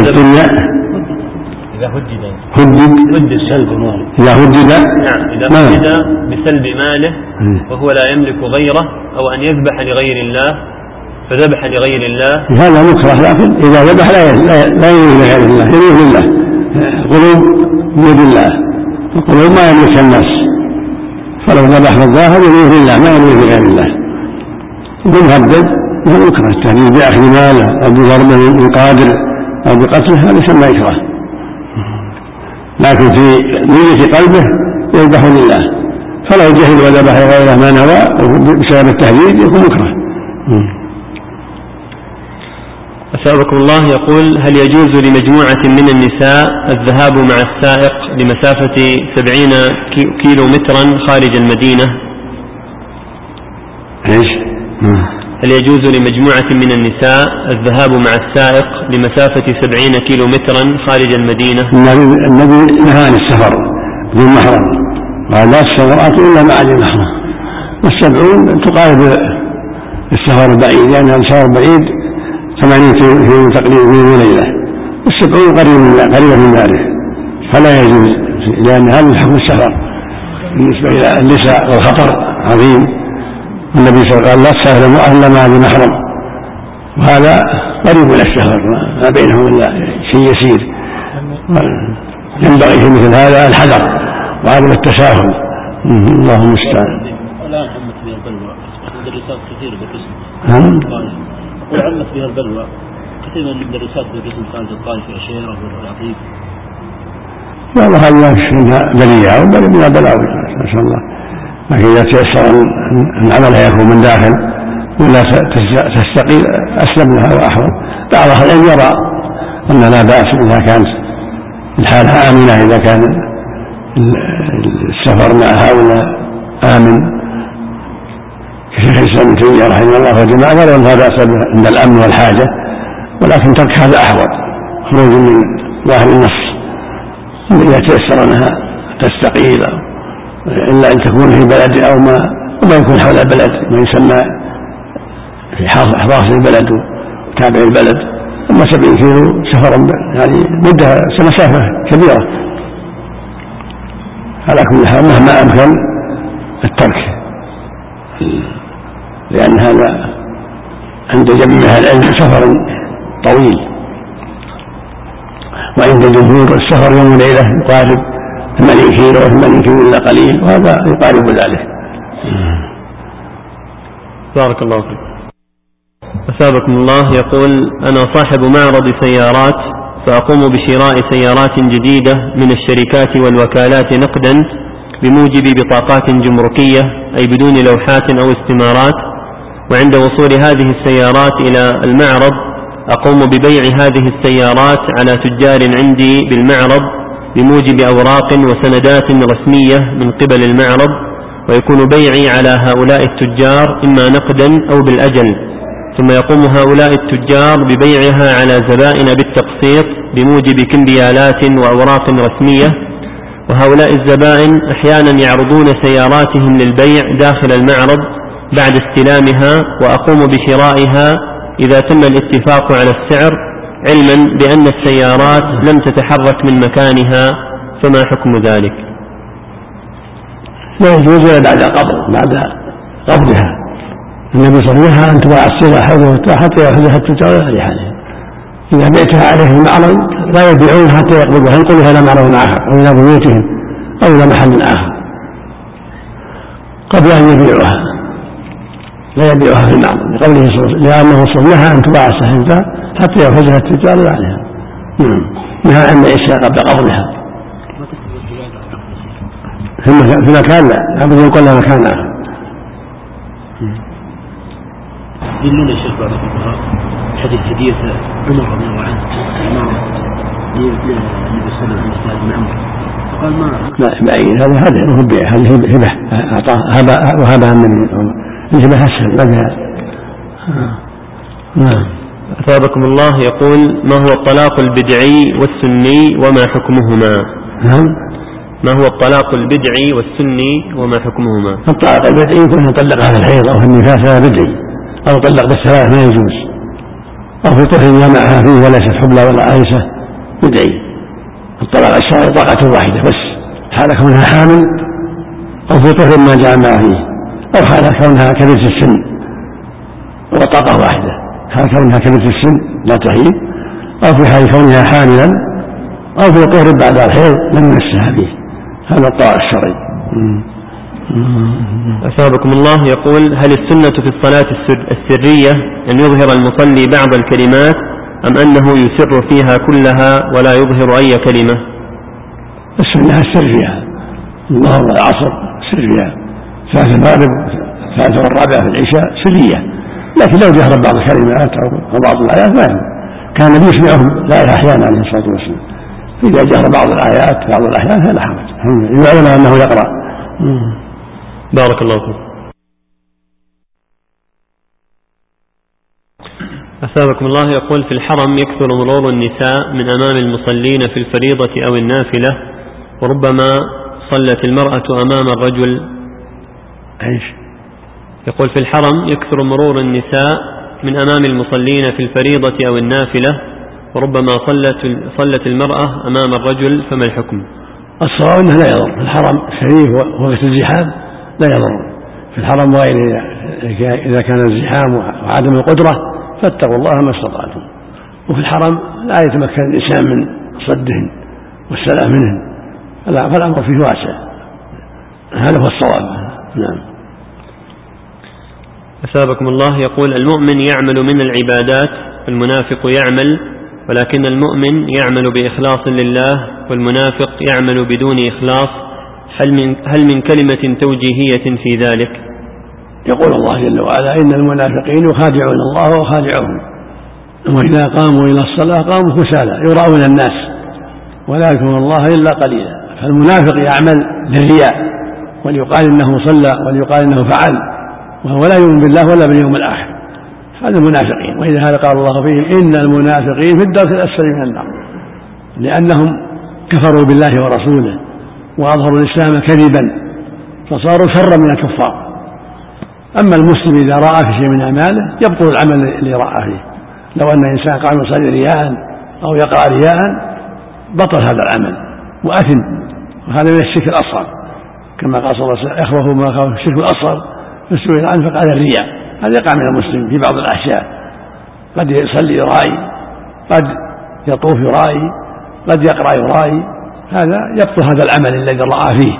إذا هدد هدد سلب ماله إذا هدد نعم إذا هدد بسلب ماله وهو لا يملك غيره أو أن يذبح لغير الله فذبح لغير الله هذا مكره، لكن إذا ذبح لا يملك لغير الله يملك لله. قلوب بيد الله، القلوب ما يملك الناس، فلو ذبح الظاهر يملك لله ما يملك لغير الله. بالهدد هو مكره، التهديد بأخذ ماله أو بضربه من قادر أو بقتله هذا يسمى إكراه، لكن في نية قلبه يذبح لله، فلو جهل وذبح غيره ما نوى بسبب التهديد يكون مكره. أثابكم الله يقول هل يجوز لمجموعة من النساء الذهاب مع السائق لمسافة سبعين كيلو مترا خارج المدينة؟ إيش؟ هل يجوز لمجموعة من النساء الذهاب مع السائق لمسافة سبعين كيلو مترا خارج المدينة؟ النبي نهى عن السفر بدون محرم، قال لا السفرات إلا مع ذي محرم، والسبعون تقارب السفر البعيد، لأن يعني السفر البعيد ثمانين كيلو تقريبا من ليلة، والسبعون قريبا من ذلك، فلا يجوز، لأن هذا الحكم السفر بالنسبة إلى النساء والخطر عظيم، والنبي صلى الله عليه وسلم قال لا تسافر إلا مع ذي محرم، وهذا قريب من السفر ما بينهم إلا شيء يسير، ينبغي في مثل هذا الحذر وعدم التساهل. الله المستعان. الآن عمت بها البلوى، مدرسات كثير بالقسم وعمت بها البلوى كثير من المدرسات بالقسم خارج الطائف والعشيرة والعقيق. والله هذا منها بلية وبل منها بلاوي ما شاء الله، لكن إذا تيسر أن عملها يكون من داخل ولا تستقيل أسلم لها وأحوال. بعض أهل العلم يرى أن لا بأس إذا كانت الحالة آمنة، إذا كان السفر مع هؤلاء آمن كشيخ الإسلام ابن تيمية رحمه الله وجماعة ولو أن هذا أسبب عند الأمن والحاجة، ولكن ترك هذا أحوط، خروج من ظاهر النص إذا تيسر أنها تستقيل، إلا أن تكون في بلد أو ما وما يكون حول البلد ما يسمى في حراس البلد وتابع البلد. أما سبعين كيلو سفرا يعني مدة مسافة كبيرة، على كل حال مهما أمكن الترك، لأن هذا عند جميع العلم سفر طويل، وعند الجمهور السفر يوم وليلة يقارب ثمانين كيلو وثمانين كيلو إلا قليل، وهذا يقارب ذلك. بارك الله فيك. أثابكم الله يقول أنا صاحب معرض سيارات، فأقوم بشراء سيارات جديدة من الشركات والوكالات نقدا بموجب بطاقات جمركية أي بدون لوحات أو استمارات، وعند وصول هذه السيارات إلى المعرض أقوم ببيع هذه السيارات على تجار عندي بالمعرض بموجب أوراق وسندات رسمية من قبل المعرض، ويكون بيعي على هؤلاء التجار إما نقدا أو بالأجل، ثم يقوم هؤلاء التجار ببيعها على زبائن بالتقسيط بموجب كمبيالات وأوراق رسمية، وهؤلاء الزبائن أحيانا يعرضون سياراتهم للبيع داخل المعرض بعد استلامها، وأقوم بشرائها إذا تم الاتفاق على السعر، علما بأن السيارات لم تتحرك من مكانها، فما حكم ذلك؟ لا يجوز بعد قبض بعد قبضها. النبي صلى الله عليه وسلم أن تباع السلع حتى يأخذها التجار على حالها، إذا بعتها عليه المعرض لا يبيعون حتى يقبضوها، ينقلها إلى معرض آخر أو إلى بيوتهم أو إلى محل آخر قبل أن يبيعوها، لا يبيعها في المعرض لقوله صلى الله عليه وسلم لأنه صلى الله عليه وسلم أن تباع السلع حتى يأخذها التجار عليها. نهى عن بيعها قبل قبضها في مكان لا لابد ينقل لها مكان آخر. يدلون يا شيخ بعض الفقهاء حديث حديث عمر رضي الله عنه عمارة النبي صلى الله عليه وسلم من عمر قال ما لا بعيد، هذا هذا هو بيع، هذه هبة أعطاه هبة وهبها من يجب أسهل بدأ. نعم. أثابكم الله يقول: ما هو الطلاق البدعي والسني وما حكمهما؟ نعم. ما هو الطلاق البدعي والسني وما حكمهما؟ الطلاق البدعي يكون يطلقها في الحيض أو في النفاس هذا بدعي، أو طلق بالثلاث ما يجوز، أو في طهر جامعها فيه وليست حبلى ولا عائشة بدعي. الطلاق الشرعي طاقة واحدة بس، حال كونها حامل أو في طهر ما جامع فيه، أو حال كونها كبيرة السن وطاقة واحدة، حال كونها كبيرة السن لا تحيض، أو في حال كونها حاملا، أو في طهر بعد الحيض لم يمسها فيه. هذا الطلاق الشرعي. أثابكم الله يقول: هل السنة في الصلاة السرية أن يظهر المصلي بعض الكلمات أم أنه يسر فيها كلها ولا يظهر أي كلمة؟ السنة السر فيها، الظهر والعصر سر فيها، ثلاث المغرب ثلاثة والرابعة في العشاء سرية، لكن لو جهر بعض الكلمات أو بعض الآيات ما يهم. كان النبي يسمعهم لا أحيانا عليه الصلاة والسلام، إذا جهر بعض الآيات بعض الأحيان فلا حرج، يعلم أنه يقرأ. بارك الله فيك. أثابكم الله يقول: في الحرم يكثر مرور النساء من أمام المصلين في الفريضة أو النافلة، وربما صلت المرأة أمام الرجل. إيش؟ يقول: في الحرم يكثر مرور النساء من أمام المصلين في الفريضة أو النافلة، وربما صلت صلت المرأة أمام الرجل، فما الحكم؟ الصواب أنه لا يضر. في الحرم الشريف وقت الزحام لا يضر في الحرم، وإذا إذا كان الزحام وعدم القدرة فاتقوا الله ما استطعتم. وفي الحرم لا يتمكن الإنسان من صدهن والسلام منهن، فالأمر فيه واسع. هذا هو الصواب. نعم. أثابكم الله يقول: المؤمن يعمل من العبادات والمنافق يعمل، ولكن المؤمن يعمل بإخلاص لله والمنافق يعمل بدون إخلاص، هل من, هل من كلمة توجيهية في ذلك؟ يقول الله جل وعلا: إن المنافقين يخادعون الله وخادعهم، وإذا قاموا إلى الصلاة قاموا كسالى يراؤون الناس ولا يذكرون الله إلا قليلا. فالمنافق يعمل للرياء، وليقال إنه صلى وليقال إنه فعل، وهو لا يؤمن بالله ولا باليوم الآخر. هذا المنافقين، وإذا هذا قال الله فيهم: إن المنافقين في الدرك الأسفل من النار، لأنهم كفروا بالله ورسوله وأظهروا الإسلام كذبا فصاروا شرا من الكفار. أما المسلم إذا رأى في شيء من أعماله يبطل العمل اللي رأى فيه. لو أن إنسان قام يصلي رياء أو يقرأ رياء بطل هذا العمل وأثم، وهذا من الشرك الأصغر، كما قال صلى الله عليه وسلم: أخوه ما خاف الشرك الأصغر، فسئل عنه فقال الرياء. هذا يقع من المسلم في بعض الأحيان، قد يصلي يرائي، قد يطوف يرائي، قد يقرأ يرائي، هذا يبطل هذا العمل الذي رأى فيه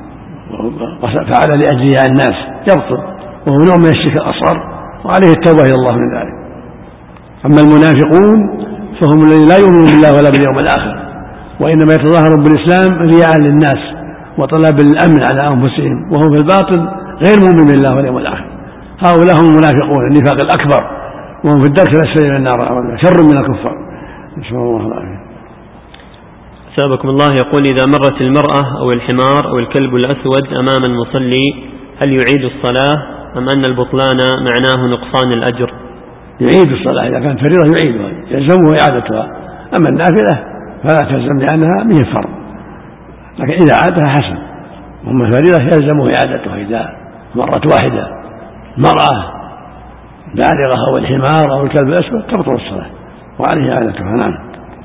وفعل لأجل الناس، يبطل، وهو نوع من الشرك الأصغر، وعليه التوبة إلى الله من ذلك. أما المنافقون فهم الذين لا يؤمنون بالله ولا باليوم الآخر، وإنما يتظاهرون بالإسلام رياء للناس وطلب الأمن على أنفسهم، وهم في الباطن غير مؤمن بالله واليوم الآخر. هؤلاء هم المنافقون النفاق الأكبر، وهم في الدرك الأسفل من النار شر من الكفار. نسأل الله العافية. سابقكم الله يقول: إذا مرت المرأة أو الحمار أو الكلب الأسود أمام المصلي هل يعيد الصلاة أم أن البطلان معناه نقصان الأجر؟ يعيد الصلاة إذا كانت فريضة يعيدها، يلزمه إعادتها. أما النافلة فلا تلزم لأنها من الفرض، لكن إذا عادها حسن. أما الفريضة يلزمه إعادتها إذا مرت واحدة. مرأة بالغة أو الحمار أو الكلب الأسود تبطل الصلاة وعليه إعادتها. نعم.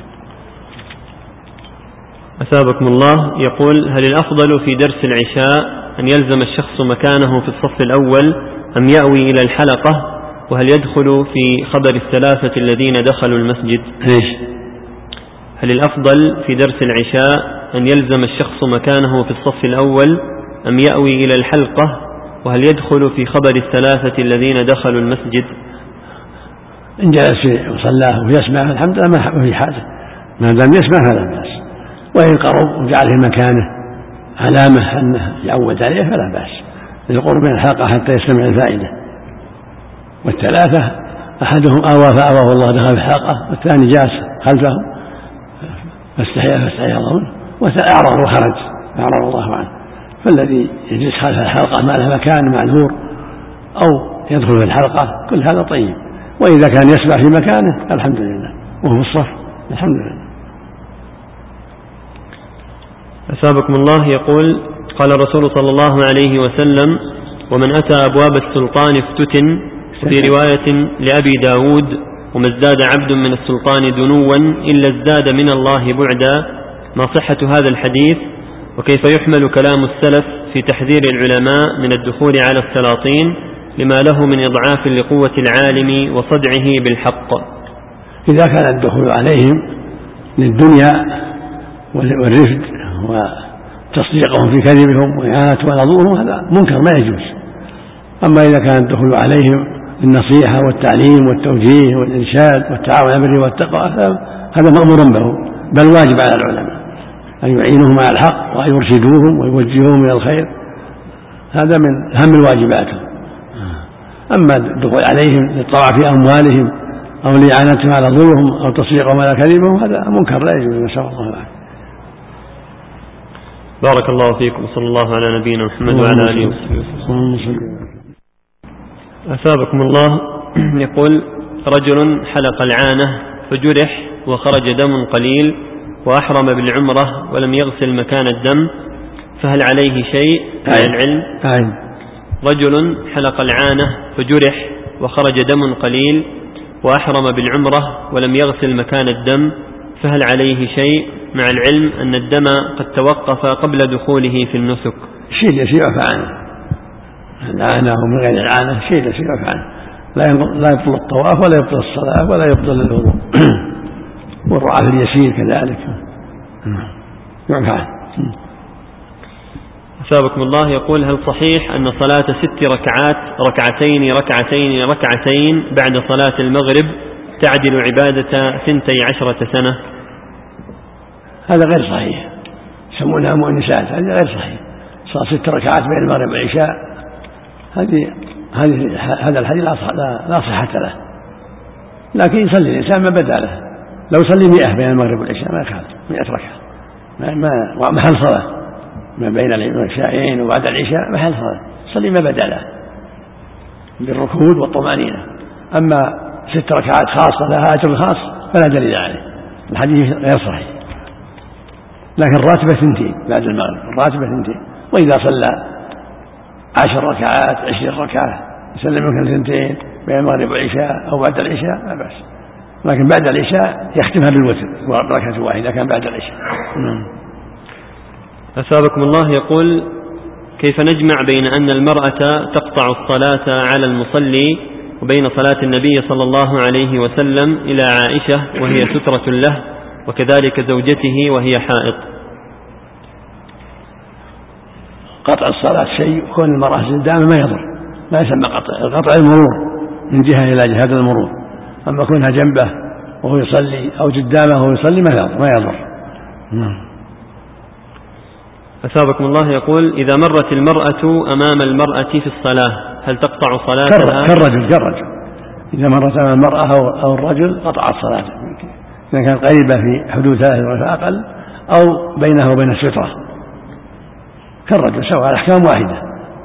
أثابكم الله يقول: هل الأفضل في درس العشاء أن يلزم الشخص مكانه في الصف الأول أم يأوي إلى الحلقة؟ وهل يدخل في خبر الثلاثة الذين دخلوا المسجد؟ ليش؟ هل الأفضل في درس العشاء أن يلزم الشخص مكانه في الصف الأول أم يأوي إلى الحلقة؟ وهل يدخل في خبر الثلاثة الذين دخلوا المسجد؟ إن جلس وصلاه ويسمع الحمد لله ما في حاجة، ما دام يسمع فلا بأس. وإن قرب وجعل في مكانه علامة أنه يعود عليه فلا بأس، للقرب من الحلقة حتى يستمع الفائدة. والثلاثة أحدهم آوى فآواه الله دخل في الحلقة، والثاني جالس خلفه فاستحيا فاستحيا الله منه، وأعرض وخرج أعرض الله عنه. فالذي يجلس خلف الحلقة ما له مكان معذور، أو يدخل في الحلقة، كل هذا طيب. وإذا كان يسبح في مكانه الحمد لله، وهو في الصف الحمد لله. أثابكم الله. يقول: قال الرسول صلى الله عليه وسلم: ومن أتى أبواب السلطان افتتن. وفي رواية لأبي داود: وما ازداد عبد من السلطان دنوا إلا ازداد من الله بعدا. ما صحة هذا الحديث؟ وكيف يحمل كلام السلف في تحذير العلماء من الدخول على السلاطين لما له من إضعاف لقوة العالم وصدعه بالحق؟ إذا كان الدخول عليهم للدنيا والرفد وتصديقهم في كذبهم وإعانتهم على ظهورهم هذا منكر ما يجوز. أما إذا كان الدخول عليهم النصيحة والتعليم والتوجيه والإرشاد والتعاون على البر والتقوى هذا مأمور به، بل واجب على العلماء أن يعينوهم على الحق وأن يرشدوهم ويوجهوهم إلى الخير، هذا من أهم الواجبات. أما الدخول عليهم للطمع في أموالهم أو لإعانتهم على ظلمهم أو تصديقهم على كذبهم هذا منكر لا يجوز، نسأل الله العافية. بارك الله فيكم، صلى الله على نبينا محمد وعلى آله وصحبه وسلم. أثابكم الله. يقول: رجل حلق العانة فجرح وخرج دم قليل وأحرم بالعمرة ولم يغسل مكان الدم، فهل عليه شيء من العلم؟ رجل حلق العانة فجرح وخرج دم قليل وأحرم بالعمرة ولم يغسل مكان الدم، فهل عليه شيء مع العلم أن الدم قد توقف قبل دخوله في النسك؟ شيء يسير عنه، العانة ومن غير العانة شيء يسير عنه، لا يبطل الطواف ولا يبطل الصلاة ولا يبطل الوضوء والرعاف اليسير كذلك يعفى عنه. أثابكم الله. يقول: هل صحيح أن صلاة ست ركعات ركعتين ركعتين ركعتين بعد صلاة المغرب تعدل عبادة ثنتي عشرة سنة؟ هذا غير صحيح، يسمونها مؤنسات، هذا غير صحيح. صلاة ست ركعات بين المغرب والعشاء هذه هذه هذا الحديث لا صحة له، لكن يصلي الإنسان ما بدا له. لو صلي مئة بين المغرب والعشاء ما يخالف، مئة ركعة ما محل صلاة ما بين العشاءين وبعد العشاء محل صلاة، صلي ما بدا له بالركود والطمأنينة. أما ست ركعات خاصة لها أجر خاص فلا دليل عليه، الحديث غير صحيح. لكن الراتبة ثنتين بعد المغرب، الراتبة ثنتين، وإذا صلى عشر ركعات عشرين ركعة يسلم مكان ثنتين بين المغرب والعشاء أو بعد العشاء لا بأس، لكن بعد العشاء يختمها بالوتر بركعة واحدة كان بعد العشاء. أثابكم الله. يقول: كيف نجمع بين أن المرأة تقطع الصلاة على المصلي وبين صلاة النبي صلى الله عليه وسلم إلى عائشة وهي سترة له وكذلك زوجته وهي حائض؟ قطع الصلاة شيء، كون المرأة دائما ما يضر، ما يسمى قطع، القطع المرور من جهة إلى جهة هذا المرور، أما كونها جنبه وهو يصلي أو قدامه وهو يصلي ما يضر ما يضر. أثابكم الله. يقول: إذا مرت المرأة أمام المرأة في الصلاة هل تقطع صلاتها؟ كالرجل كالرجل إذا مرت أمام المرأة أو الرجل قطع الصلاة إذا كانت قريبة في حدود ثلاثة فأقل أو بينه وبين السترة كالرجل سواء، الأحكام واحدة.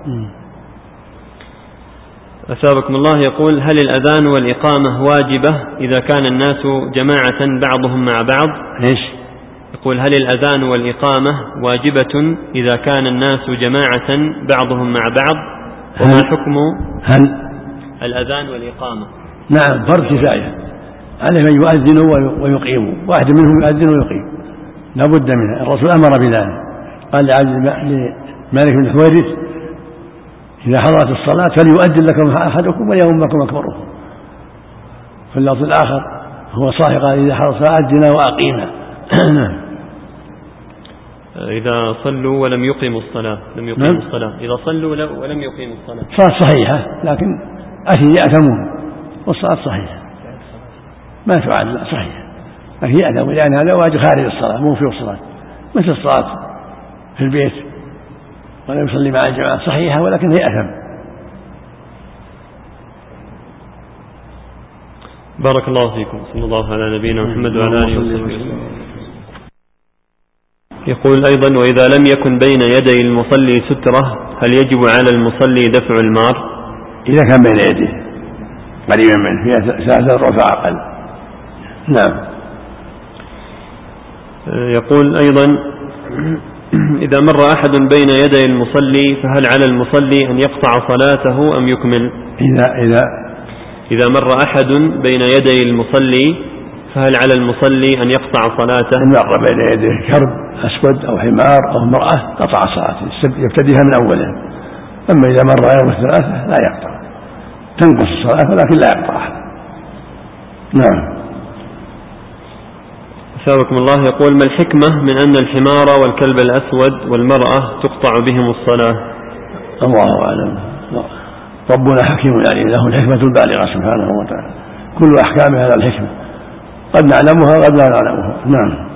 أثابكم الله. يقول: هل الأذان والإقامة واجبة إذا كان الناس جماعة بعضهم مع بعض؟ إيش؟ يقول: هل الأذان والإقامة واجبة إذا كان الناس جماعة بعضهم مع بعض؟ وما حكم هل الأذان والإقامة؟ نعم، فرض كفاية عليه من يؤذن ويقيم، واحد منهم يؤذن ويقيم لا بد منه، الرسول أمر بذلك، قال لمالك بن الحويرث: إذا حضرت الصلاة فليؤذن لكم أحدكم وليؤمكم أكبركم. في اللفظ الآخر هو صحيح قال: إذا حضرت فأذنا وأقينا. إذا صلوا ولم يقيموا الصلاة لم يقيموا الصلاة إذا صلوا ولم يقيموا الصلاة صلاة صحيحة، لكن أهل يأثمون والصلاة صحيحة ما تعاد صحيحة، لكن يأثمون لأن هذا واجب خارج الصلاة مو في الصلاة، مثل الصلاة في البيت ولا يصلي مع الجماعة صحيحة ولكن هي أثم. بارك الله فيكم، صلى الله على نبينا محمد وعلى آله وصحبه وسلم. يقول أيضا: وإذا لم يكن بين يدي المصلي سترة هل يجب على المصلي دفع المار؟ إذا كان بين يديه قريبا منه فيها ثلاثة أضعاف فأقل. نعم. يقول أيضا إذا مر أحد بين يدي المصلي فهل على المصلي أن يقطع صلاته أم يكمل؟ إذا إذا إذا مر أحد بين يدي المصلي فهل على المصلي أن يقطع صلاته؟ إن مر بين يديه كرب أسود أو حمار أو امرأة قطع صلاته، يبتديها من أولها. أما إذا مر غير الثلاثة لا يقطع، تنقص الصلاة ولكن لا يقطعها. نعم. أثابكم الله. يقول ما الحكمة من أن الحمار والكلب الأسود والمرأة تقطع بهم الصلاة؟ الله أعلم. ربنا حكيم عليم، له الحكمة البالغة سبحانه وتعالى، كل أحكامها على الحكمة، قد نعلمها قد لا نعلمها. نعم.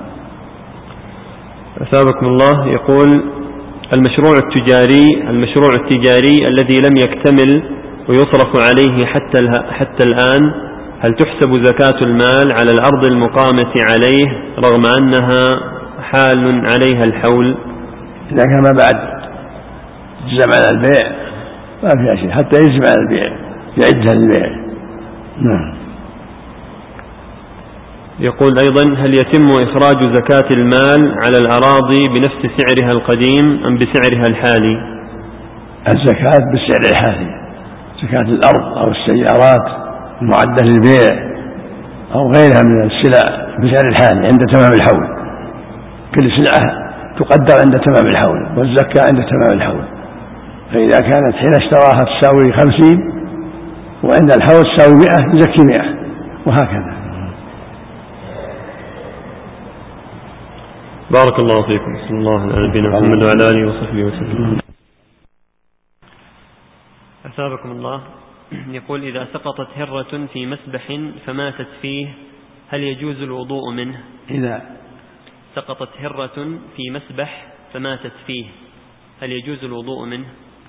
أثابكم الله. يقول المشروع التجاري المشروع التجاري الذي لم يكتمل ويصرف عليه حتى حتى الآن، هل تحسب زكاة المال على الأرض المقامة عليه رغم أنها حال عليها الحول؟ إذا كان ما بعد يجزم على البيع ما فيها شيء، حتى يجزم على البيع يعدها للبيع. نعم. يقول أيضا هل يتم إخراج زكاة المال على الأراضي بنفس سعرها القديم أم بسعرها الحالي؟ الزكاة بالسعر الحالي، زكاة الأرض أو السيارات المعدة للبيع أو غيرها من السلع بسعر الحالي عند تمام الحول. كل سلعة تقدر عند تمام الحول، والزكاة عند تمام الحول. فإذا كانت حين اشتراها تساوي خمسين وعند الحول تساوي مئة يزكي مئة، وهكذا. بارك الله فيكم. بسم الله على نبينا محمد وعلى آله وصحبه وسلم. أثابكم الله. يقول إذا سقطت هرة في مسبح فماتت فيه هل يجوز الوضوء منه؟ إذا سقطت هرة في مسبح فماتت فيه هل يجوز الوضوء منه؟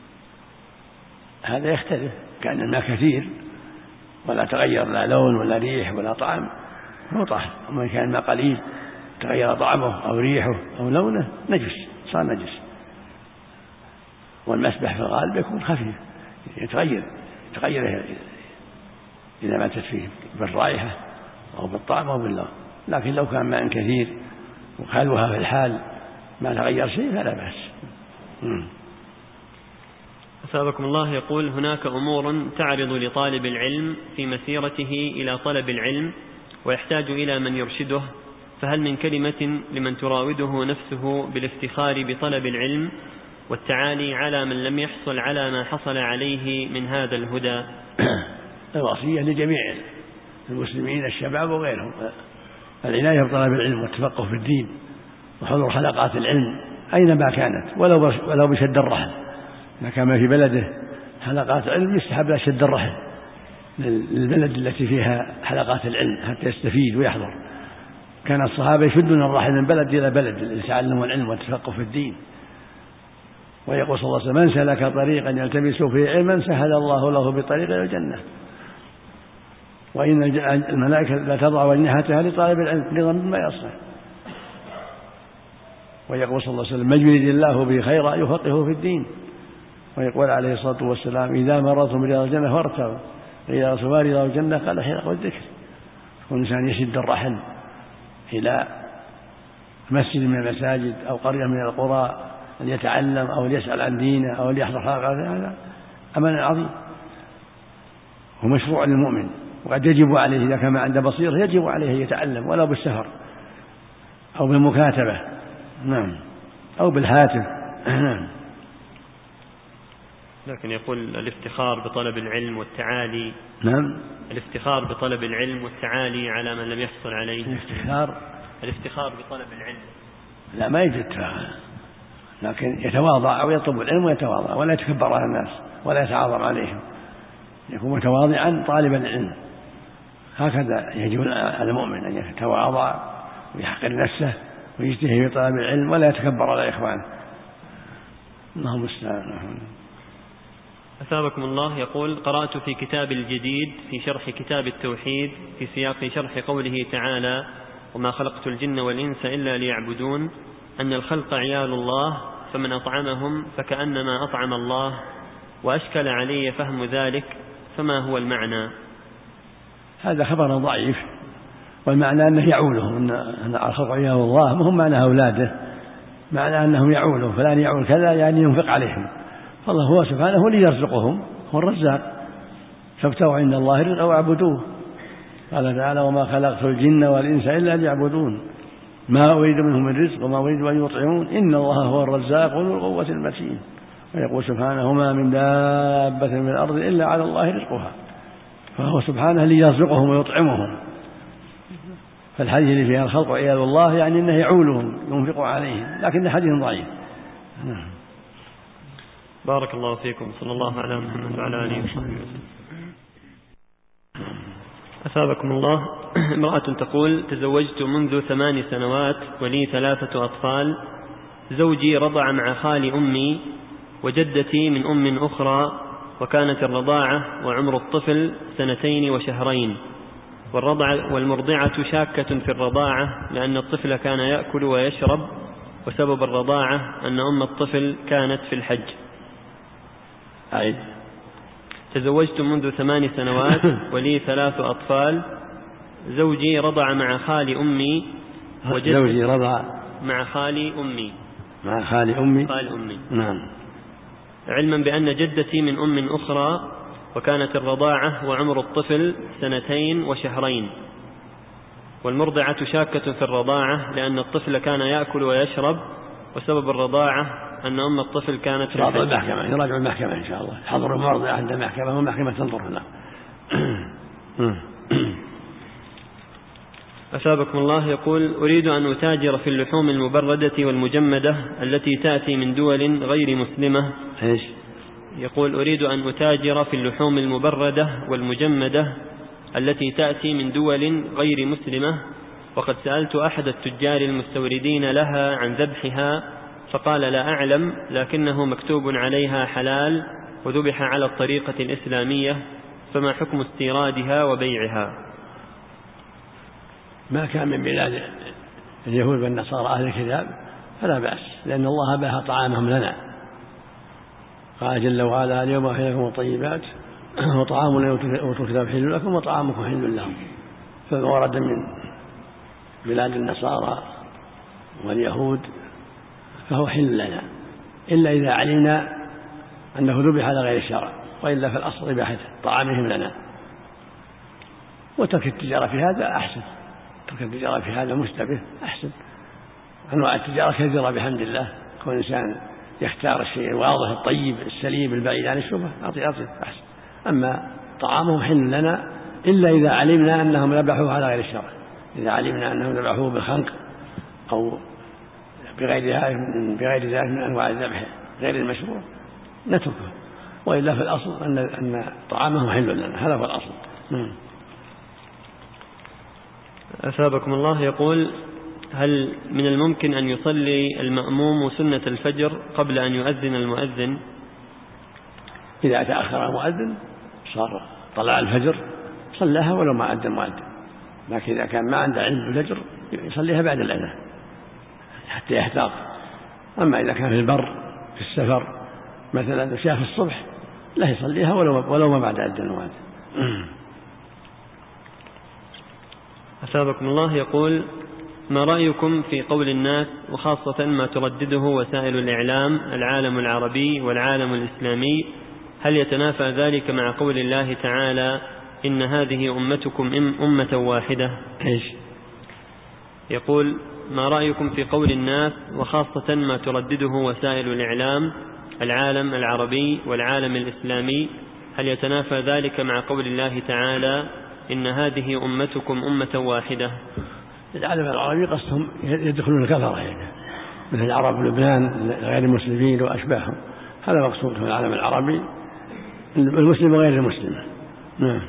هذا يختلف، كان الماء كثير ولا تغير لا لون ولا ريح ولا طعم هو طاهر، أما كان الماء قليل تغير طعمه أو ريحه أو لونه نجس، صار نجس. والمسبح في الغالب يكون خفيف يتغير تغير إذا ماتت فيه بالرائحة أو بالطعم أو باللون، لكن لو كان ماء كثير وخلوها في الحال ما تغير شيء فلا بأس. أثابكم الله. يقول هناك أمور تعرض لطالب العلم في مسيرته إلى طلب العلم ويحتاج إلى من يرشده، فهل من كلمة لمن تراوده نفسه بالافتخار بطلب العلم والتعالي على من لم يحصل على ما حصل عليه من هذا الهدى؟ الوصية لجميع المسلمين الشباب وغيرهم العناية بطلب العلم والتفقه في الدين وحضور حلقات العلم أينما كانت، ولو ولو بشد الرحل. ما كان في بلده حلقات علم يستحب له شد الرحل للبلد التي فيها حلقات العلم حتى يستفيد ويحضر. كان الصحابة يشدون الرحل من بلد إلى بلد ليتعلموا العلم والتفقه في الدين. ويقول صلى الله عليه وسلم من سلك طريقا يلتمس فيه علما سهل الله له بطريق إلى الجنة، وإن الملائكة لا تضع أجنحتها لطالب العلم رضا مما يصنع. ويقول صلى الله عليه وسلم من يريد الله به خيرا يفقهه في الدين. ويقول عليه الصلاة والسلام إذا مررتم برياض الجنة فارتعوا، إذا رأوا رياض الجنة قال حلق والذكر. والإنسان يشد الرحل إلى مسجد من المساجد أو قرية من القرى أن يتعلم أو ليسأل عن دينه أو ليحضر حلقات، هذا أمر عظيم ومشروع للمؤمن، وقد يجب عليه إذا كان عنده بصيرة يجب عليه أن يتعلم ولو بالسفر أو بالمكاتبة. نعم. أو بالهاتف. نعم. لكن يقول الافتخار بطلب العلم والتعالي. نعم. الافتخار بطلب العلم والتعالي على من لم يحصل عليه. الافتخار الافتخار بطلب العلم لا ما يجد افتخار، لكن يتواضع أو يطلب العلم ويتواضع ولا يتكبر على الناس ولا يتعاظم عليهم، يكون متواضعا طالبا العلم. هكذا يجب على المؤمن أن يتواضع ويحقر نفسه ويجتهد في طلب العلم ولا يتكبر على إخوانه. اللهم المستعان. أثابكم الله. يقول قرأت في كتاب الجديد في شرح كتاب التوحيد في سياق شرح قوله تعالى وما خلقت الجن والإنس إلا ليعبدون أن الخلق عيال الله فمن أطعمهم فكأنما أطعم الله، وأشكل علي فهم ذلك، فما هو المعنى؟ هذا خبر ضعيف، والمعنى أنه يعوله، أن الخلق عياذ الله ما هم معنى أولاده، معنى أنهم يعوله، فلان يعول كذا يعني ينفق عليهم، فالله هو سبحانه ليرزقهم، هو الرزاق، فابتغوا عند الله الرزق واعبدوه. قال تعالى: وما خلقت الجن والإنس إلا ليعبدون ما أريد منهم من رزق وما أريد أن يطعمون إن الله هو الرزاق ذو القوة المتين. ويقول سبحانه: ما من دابة من الأرض إلا على الله رزقها، فهو سبحانه ليرزقهم ويطعمهم. فالحديث اللي فيها الخلق عياذ الله يعني أنه يعولهم ينفق عليهم، لكن حديث ضعيف. بارك الله فيكم، صلى الله على محمد وعلى آله وصحبه وسلم. أثابكم الله. امرأة تقول: تزوجت منذ ثمان سنوات ولي ثلاثة أطفال، زوجي رضع مع خال أمي وجدتي من أم أخرى، وكانت الرضاعة وعمر الطفل سنتين وشهرين، والرضع والمرضعة شاكة في الرضاعة لأن الطفل كان يأكل ويشرب، وسبب الرضاعة أن أم الطفل كانت في الحج. أعيد. تزوجت منذ ثمان سنوات ولي ثلاث أطفال، زوجي رضع مع خال أمي زوجي رضع مع خال أمي مع خال أمي خال أمي نعم، علما بأن جدتي من أم أخرى، وكانت الرضاعة وعمر الطفل سنتين وشهرين، والمرضعة شاكة في الرضاعة لأن الطفل كان يأكل ويشرب، وسبب الرضاعة أن أم الطفل كانت في الحج. المحكمة يراجع المحكمة إن شاء الله، حضر المرضعة عند المحكمة والمحكمة تنظر له. أثابكم الله. يقول: أريد أن أتاجر في اللحوم المبردة والمجمدة التي تأتي من دول غير مسلمة. إيش؟ يقول: أريد أن أتاجر في اللحوم المبردة والمجمدة التي تأتي من دول غير مسلمة، وقد سألت أحد التجار المستوردين لها عن ذبحها فقال: لا أعلم، لكنه مكتوب عليها حلال وذبح على الطريقة الإسلامية، فما حكم استيرادها وبيعها؟ ما كان من بلاد اليهود والنصارى أهل الكتاب فلا بأس، لأن الله أباح طعامهم لنا، قال جل وعلا: اليوم أحل لكم الطيبات وطعام أوتوا الكتاب حل لكم وطعامكم حل لهم. فما ورد من بلاد النصارى واليهود فهو حل لنا، إلا إذا علمنا أنه ذبح على غير الشرع، وإلا في الأصل إباحة طعامهم لنا. وترك التجارة في هذا أحسن، ترك التجارة في هذا مشتبه أحسن. أنواع التجارة كثيرة بحمد الله، كون إنسان يختار الشيء الواضح الطيب السليم البعيد عن الشبهة أعطي أعطي أحسن. أما طعامهم حل لنا إلا إذا علمنا أنهم ذبحوه على غير الشرع، إذا علمنا أنهم ذبحوه بالخنق أو بغير بغير ذلك من أنواع الذبح غير المشروع نتركه، وإلا في الأصل أن أن طعامهم حل لنا، هذا هو الأصل. أثابكم الله. يقول: هل من الممكن أن يصلي المأموم سنة الفجر قبل أن يؤذن المؤذن؟ إذا تأخر المؤذن صار طلع الفجر صلىها ولو ما أذن المؤذن، لكن إذا كان ما عنده علم بالفجر يصليها بعد الأذان حتى يحتاط. أما إذا كان في البر في السفر مثلا شاف الصبح لا يصليها ولو ولو ما بعد أذن المؤذن. أثابكم الله. يقول: ما رأيكم في قول الناس وخاصة ما تردده وسائل الإعلام العالم العربي والعالم الإسلامي، هل يتنافى ذلك مع قول الله تعالى: إن هذه أمتكم أمة واحدة؟ إيش؟ يقول: ما رأيكم في قول الناس وخاصة ما تردده وسائل الإعلام العالم العربي والعالم الإسلامي، هل يتنافى ذلك مع قول الله تعالى: إن هذه أمتكم أمة واحدة؟ العالم العربي قصدهم يدخلون الكفرة يعني، مثل العرب لبنان غير المسلمين وأشباههم، هذا مقصود في العالم العربي، المسلم وغير المسلم. نعم.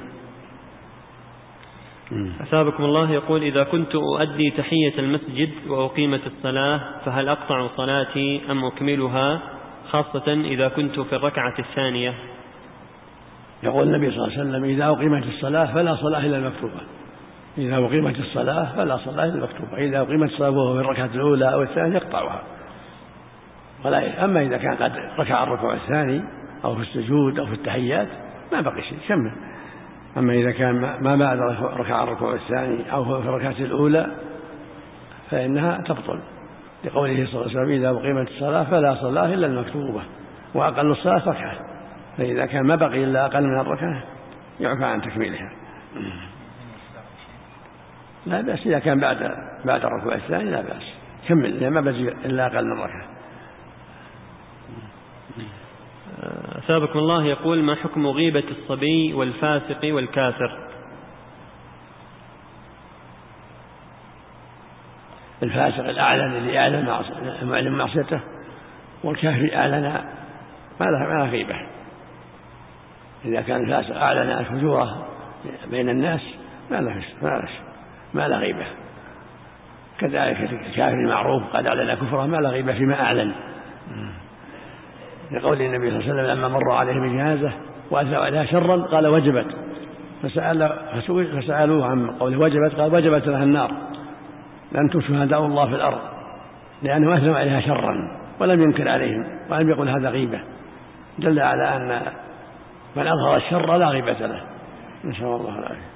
أثابكم الله. يقول: إذا كنت أؤدي تحية المسجد وأقيمت الصلاة فهل أقطع صلاتي أم أكملها، خاصة إذا كنت في الركعة الثانية؟ يقول النبي صلى الله عليه وسلم: إذا أقيمت الصلاة فلا صلاة إلا المكتوبة، إذا أقيمت الصلاة فلا صلاة إلا المكتوبة، إذا أقيمت الصلاة وهو في الركعة الأولى أو الثانية يقطعها. ولا أما إذا كان قد ركع الركوع الثاني أو في السجود أو في التحيات ما بقي شيء كمل. أما إذا كان ما بعد ركع الركوع الثاني أو في الركعة الأولى فإنها تبطل، لقوله صلى الله عليه وسلم إذا أقيمت الصلاة فلا صلاة إلا المكتوبة وأقل الصلاة ركعة، فإذا كان ما بقي إلا أقل من الركعة يعفى عن تكميلها. لا بأس إذا كان بعد بعد الركوع الثاني لا بأس كمل، لأن ما بقي إلا أقل من ركعة. أثابكم الله يقول: ما حكم غيبة الصبي والفاسق والكافر؟ الفاسق الأعلن اللي أعلن معصيته، والكافر أعلن ما له غيبة. إذا كان الفاسق أعلن الفجورة بين الناس ما له ما له غيبة، كذلك الكافر المعروف قد أعلن كفره ما له غيبة فيما أعلن، لقول النبي صلى الله عليه وسلم لما مر عليه بجنازة وأتوا عليها شرا قال وجبت، فسأل فسألوه عن قوله وجبت قال وجبت لها النار لأنتم شهداء الله في الأرض، لأنه أثنوا عليها شرا ولم ينكر عليهم ولم يقل هذا غيبة، دل على أن من أظهر الشر لا غيبة له، نسأل الله العافية.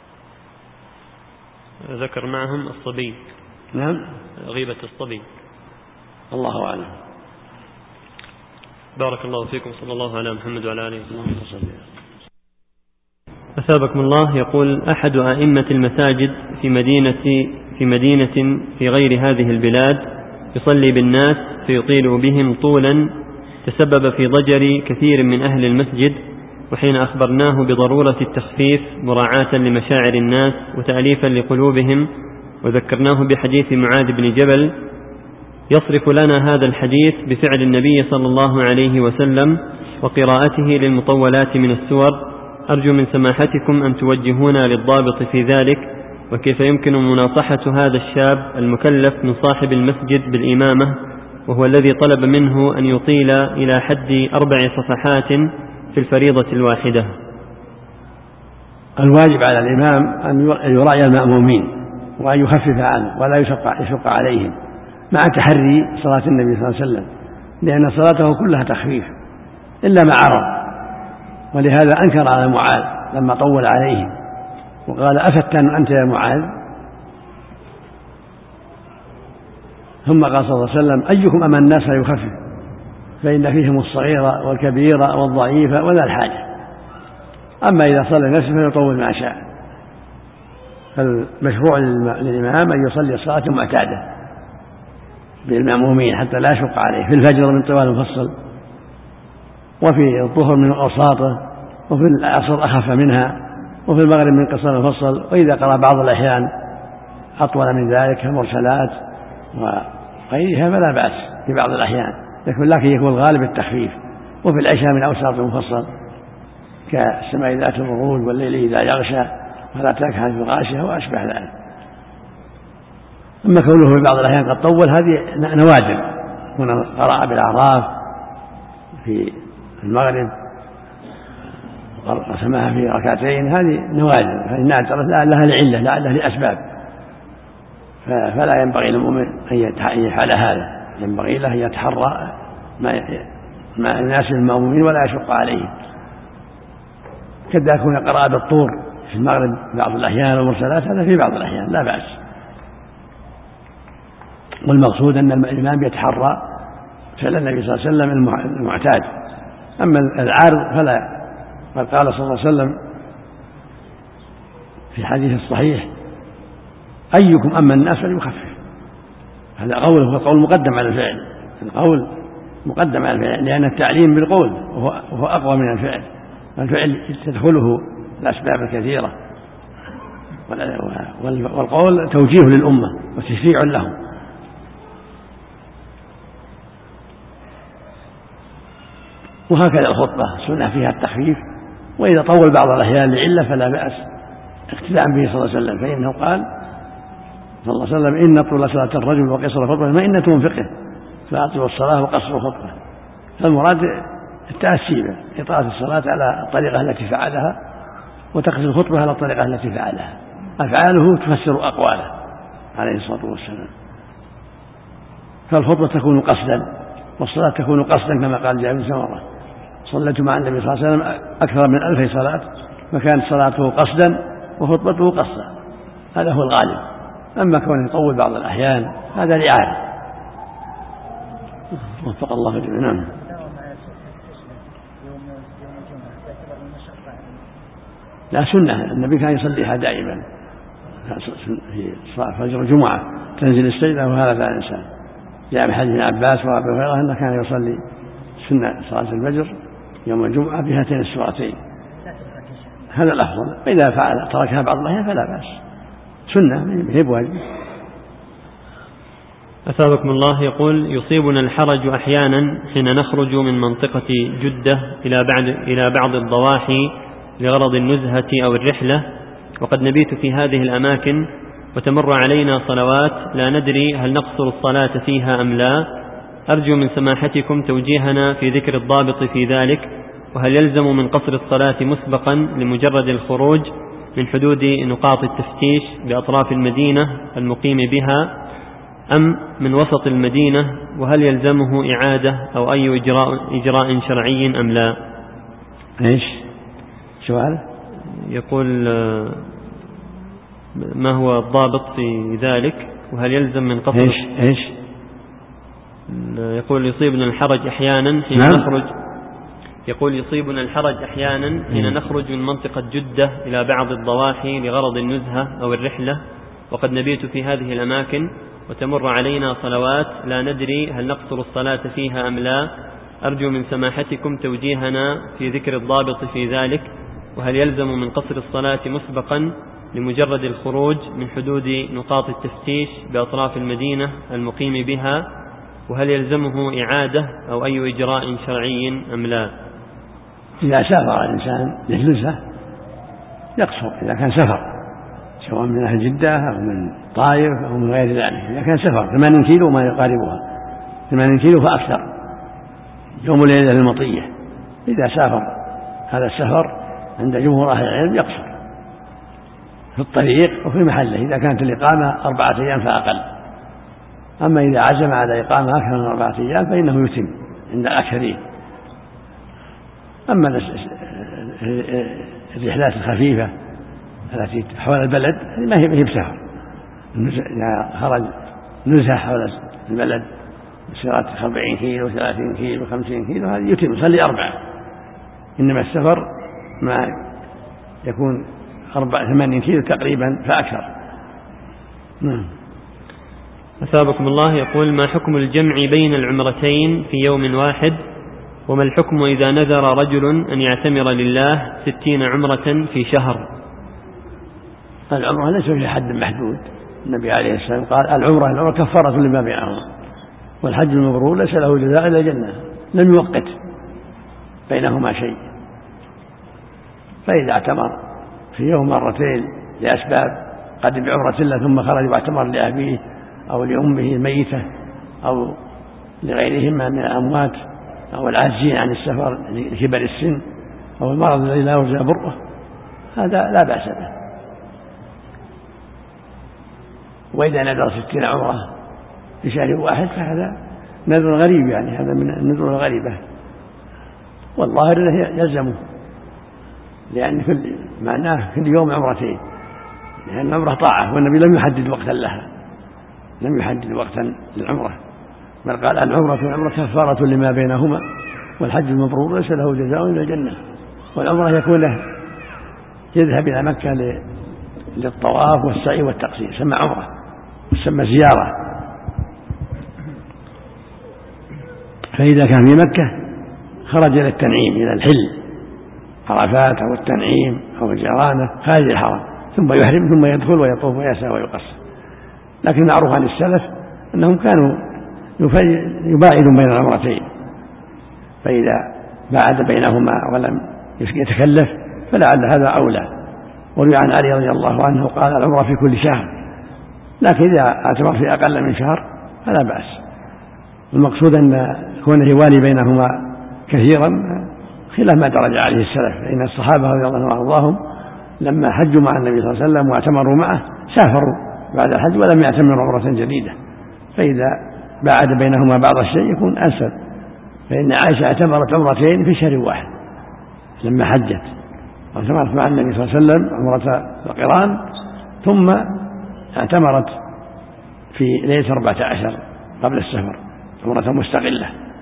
ذكر معهم الصبي. نعم غيبة الصبي. الله أعلم. بارك الله فيكم، صلى الله على محمد وعلى آله وسلم. أثابكم الله يقول: أحد أئمة المساجد في مدينة في مدينة في غير هذه البلاد يصلي بالناس فيطيل بهم طولا تسبب في ضجر كثير من أهل المسجد، وحين أخبرناه بضرورة التخفيف مراعاة لمشاعر الناس وتأليفا لقلوبهم وذكرناه بحديث معاذ بن جبل يصرف لنا هذا الحديث بفعل النبي صلى الله عليه وسلم وقراءته للمطولات من السور، أرجو من سماحتكم أن توجهونا للضابط في ذلك، وكيف يمكن مناصحة هذا الشاب المكلف من صاحب المسجد بالإمامة وهو الذي طلب منه أن يطيل إلى حد أربع صفحات في الفريضة الواحدة. الواجب على الإمام أن يراعي المأمومين وأن يخفف عنه ولا يشق عليهم، مع تحري صلاة النبي صلى الله عليه وسلم، لأن صلاته كلها تخفيف إلا ما عرض، ولهذا أنكر على معاذ لما طول عليهم وقال أفتن أنت يا معاذ؟ ثم قال صلى الله عليه وسلم أيكم أما الناس يخفف فإن فيهم الصغير والكبير والضعيف وذا الحاجة، أما إذا صلى نفسه فيطول ما شاء. فالمشروع للإمام أن يصلي الصلاة معتادة بالمأمومين حتى لا يشق عليه، في الفجر من طوال مفصل، وفي الظهر من أوساطه، وفي العصر أخف منها، وفي المغرب من قصر مفصل، وإذا قرأ بعض الأحيان أطول من ذلك كالمرسلات وغيرها فلا بأس في بعض الأحيان، لكن يكون الغالب التخفيف. وفي العشاء من أوساط المفصل كالسماء ذات البروج والليل إذا يغشى ولا تكهن في الغاشية وأشبه ذلك. أما كونه في بعض الأحيان قد طول هذه نوادر، هنا قرأ بالأعراف في المغرب قسمها في ركعتين، هذه نوادر، هذه نادرة لها العلة لعلها لأسباب، فلا ينبغي للمؤمن أن يفعل هذا، ينبغي له أن يتحرى ما يناسب المأمومين ولا يشق عليهم. كذا يكون قراءة بالطور في المغرب بعض الأحيان والمرسلات، هذا في بعض الأحيان لا بأس، والمقصود أن الإمام يتحرى فعل النبي صلى الله عليه وسلم المعتاد. أما العارض فلا، قد قال صلى الله عليه وسلم في حديث الصحيح أيكم أما الناس فليخفف، هذا قول هو قول مقدم على الفعل، القول مقدم على الفعل لأن التعليم بالقول وهو أقوى من الفعل، الفعل تدخله الأسباب الكثيرة، والقول توجيه للأمة وتشريع لهم. وهكذا الخطبة سنة فيها التخفيف، وإذا طول بعض الأحيان لعلة فلا بأس اقتداء به صلى الله عليه وسلم، فإنه قال صلى الله عليه وسلم إن طول صلاة الرجل وقصر خطبة مئنة من فقه فأطيلوا الصلاة وقصروا خطبة. فالمراد التأسي به إطالة الصلاة على الطريقة التي فعلها وتقصير الخطبة على الطريقة التي فعلها، أفعاله تفسر أقواله عليه الصلاة والسلام. فالخطبة تكون قصدا والصلاة تكون قصدا كما قال جابر بن سمرة صليت مع النبي صلى الله عليه وسلم أكثر من ألف صلاة، فكانت صلاته قصدا وخطبته قصدا، هذا هو الغالب. أما كونه يطول بعض الأحيان هذا لعادة. وفق الله جميعا. نعم. لا، سنة النبي كان يصليها دائما في صلاة فجر الجمعة، تنزل السجدة وهذا لا إنسان. جاء بحديث ابن عباس وأبي هريرة أنه كان يصلي سنة صلاة الفجر يوم الجمعة بهاتين السورتين، هذا الأفضل. فإذا فعل تركها بعض الأحيان فلا بأس، سنة هي بواجب. أثابكم الله. يقول: يصيبنا الحرج أحيانا حين نخرج من منطقة جدة إلى بعد إلى بعض الضواحي لغرض النزهة أو الرحلة، وقد نبيت في هذه الأماكن وتمر علينا صلوات لا ندري هل نقصر الصلاة فيها أم لا. أرجو من سماحتكم توجيهنا في ذكر الضابط في ذلك، وهل يلزم من قصر الصلاة مسبقا لمجرد الخروج من حدود نقاط التفتيش بأطراف المدينة المقيم بها أم من وسط المدينة، وهل يلزمه إعادة أو أي إجراء, إجراء شرعي أم لا؟ إيش سؤال؟ يقول ما هو الضابط في ذلك، وهل يلزم من قصر إيش إيش يقول يصيبنا الحرج أحيانا حين نعم. نخرج يقول يصيبنا الحرج أحيانا حين نخرج من منطقة جدة إلى بعض الضواحي لغرض النزهة أو الرحلة، وقد نبيت في هذه الأماكن وتمر علينا صلوات لا ندري هل نقصر الصلاة فيها أم لا. أرجو من سماحتكم توجيهنا في ذكر الضابط في ذلك، وهل يلزم من قصر الصلاة مسبقا لمجرد الخروج من حدود نقاط التفتيش بأطراف المدينة المقيم بها، وهل يلزمه إعادة أو أي إجراء شرعي أم لا؟ إذا سافر الإنسان للنزهة يقصر إذا كان سفر، سواء من أهل جدة أو من طائف أو من غير ذلك. إذا كان سفر ثمانين كيلو ما يقاربها، ثمانين كيلو فأكثر، يوم الليلة المطية، إذا سافر هذا السفر عند جمهور أهل العلم يقصر في الطريق وفي محله إذا كانت الإقامة أربعة أيام فأقل. أما إذا عزم على إقامة أكثر من أربعة أيام فإنه يتم عند الأكثرين. أما الرحلات الخفيفة التي حول البلد ما هي بسفر، إذا خرج نزهة حول البلد مسيرات أربعين كيلو ثلاثين كيلو خمسين كيلو هذه يتم يصلي أربعة. إنما السفر ما يكون أربعة ثمانين كيلو تقريبا فأكثر. نعم. أثابكم الله. يقول: ما حكم الجمع بين العمرتين في يوم واحد، وما الحكم إذا نذر رجل أن يعتمر لله ستين عمرة في شهر؟ العمرة ليس في حد محدود، النبي عليه السلام قال: العمرة العمرة كفارة لما بينهما، والحج المبرور ليس له جزاء إلا الجنة، لم يوقت بينهما شيء. فإذا اعتمر في يوم مرتين لأسباب، قد بعمرة الله ثم خرج واعتمر لأبيه أو لأمه الميتة أو لغيرهما من الأموات أو العاجزين عن السفر لكبر السن أو المرض الذي لا يرجى بره، هذا لا بأس به. وإذا نذر ستين عمرة في شهر واحد فهذا نذر غريب، يعني هذا من النذور الغريبة، والله يلزمه، لأن كل معناه كل يوم عمرتين، لأن العمرة طاعة والنبي لم يحدد وقتا لها، لم يحدد وقتا للعمرة، بل قال: العمرة والعمرة كفارة لما بينهما، والحج المبرور ليس له جزاء إلا الجنة. والعمرة يكون له يذهب إلى مكة للطواف والسعي والتقصير، سمى عمرة وسمى زيارة. فإذا كان في مكة خرج إلى التنعيم إلى الحل، عرفات أو التنعيم أو الجيرانة خارج الحرم، ثم يحرم ثم يدخل ويطوف ويسعى ويقصر. لكن معروف عن السلف أنهم كانوا يباعدون بين العمرتين، فإذا باعد بينهما ولم يتكلف فلعل هذا أولى. وروي عن علي رضي الله عنه قال: العمرة في كل شهر، لكن إذا اعتمر في أقل من شهر فلا بأس. المقصود أن كونه يوالي بينهما كثيرا خلاف ما درج عليه السلف، فإن الصحابة رضي الله عنهم وأرضاهم لما حجوا مع النبي صلى الله عليه وسلم واعتمروا معه سافروا بعد الحج ولم يعتمروا عمرة جديدة، فإذا بعد بينهما بعض الشيء يكون أنسب. فإن عائشة اعتمرت عمرتين في شهر واحد لما حجت، اعتمرت مع النبي صلى الله عليه وسلم عمرة القران، ثم اعتمرت في ليلة أربعة عشر قبل السفر عمرة مستقلة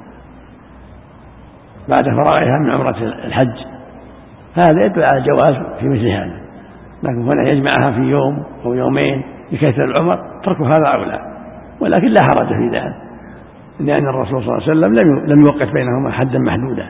بعد فراغها من عمرة الحج. هذا يدل على الجواز في مثل هذا، لكن هنا يجمعها في يوم أو يومين لكثرة العمر ترك هذا أولى، ولكن لا حرج في ذلك، لأن الرسول صلى الله عليه وسلم لم يوقت بينهما حدا محدودا،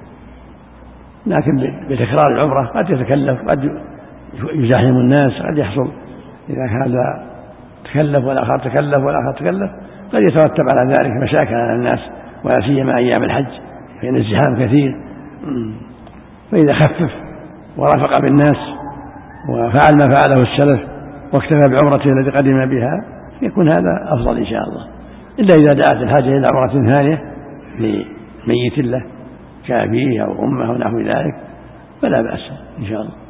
لكن بتكرار العمرة قد يتكلف، قد يزاحم الناس، قد يحصل إذا هذا تكلف والآخر تكلف والآخر تكلف قد يترتب على ذلك مشاكل على الناس، ولا سيما أيام الحج فإن الزحام كثير. فإذا خفف ورفق بالناس وفعل ما فعله السلف واكتفى بعمرته التي قدم بها يكون هذا أفضل إن شاء الله، إلا إذا دعت الحاجة إلى عمرة ثانية لميت له كأبيه أو أمه ونحو ذلك فلا بأس إن شاء الله.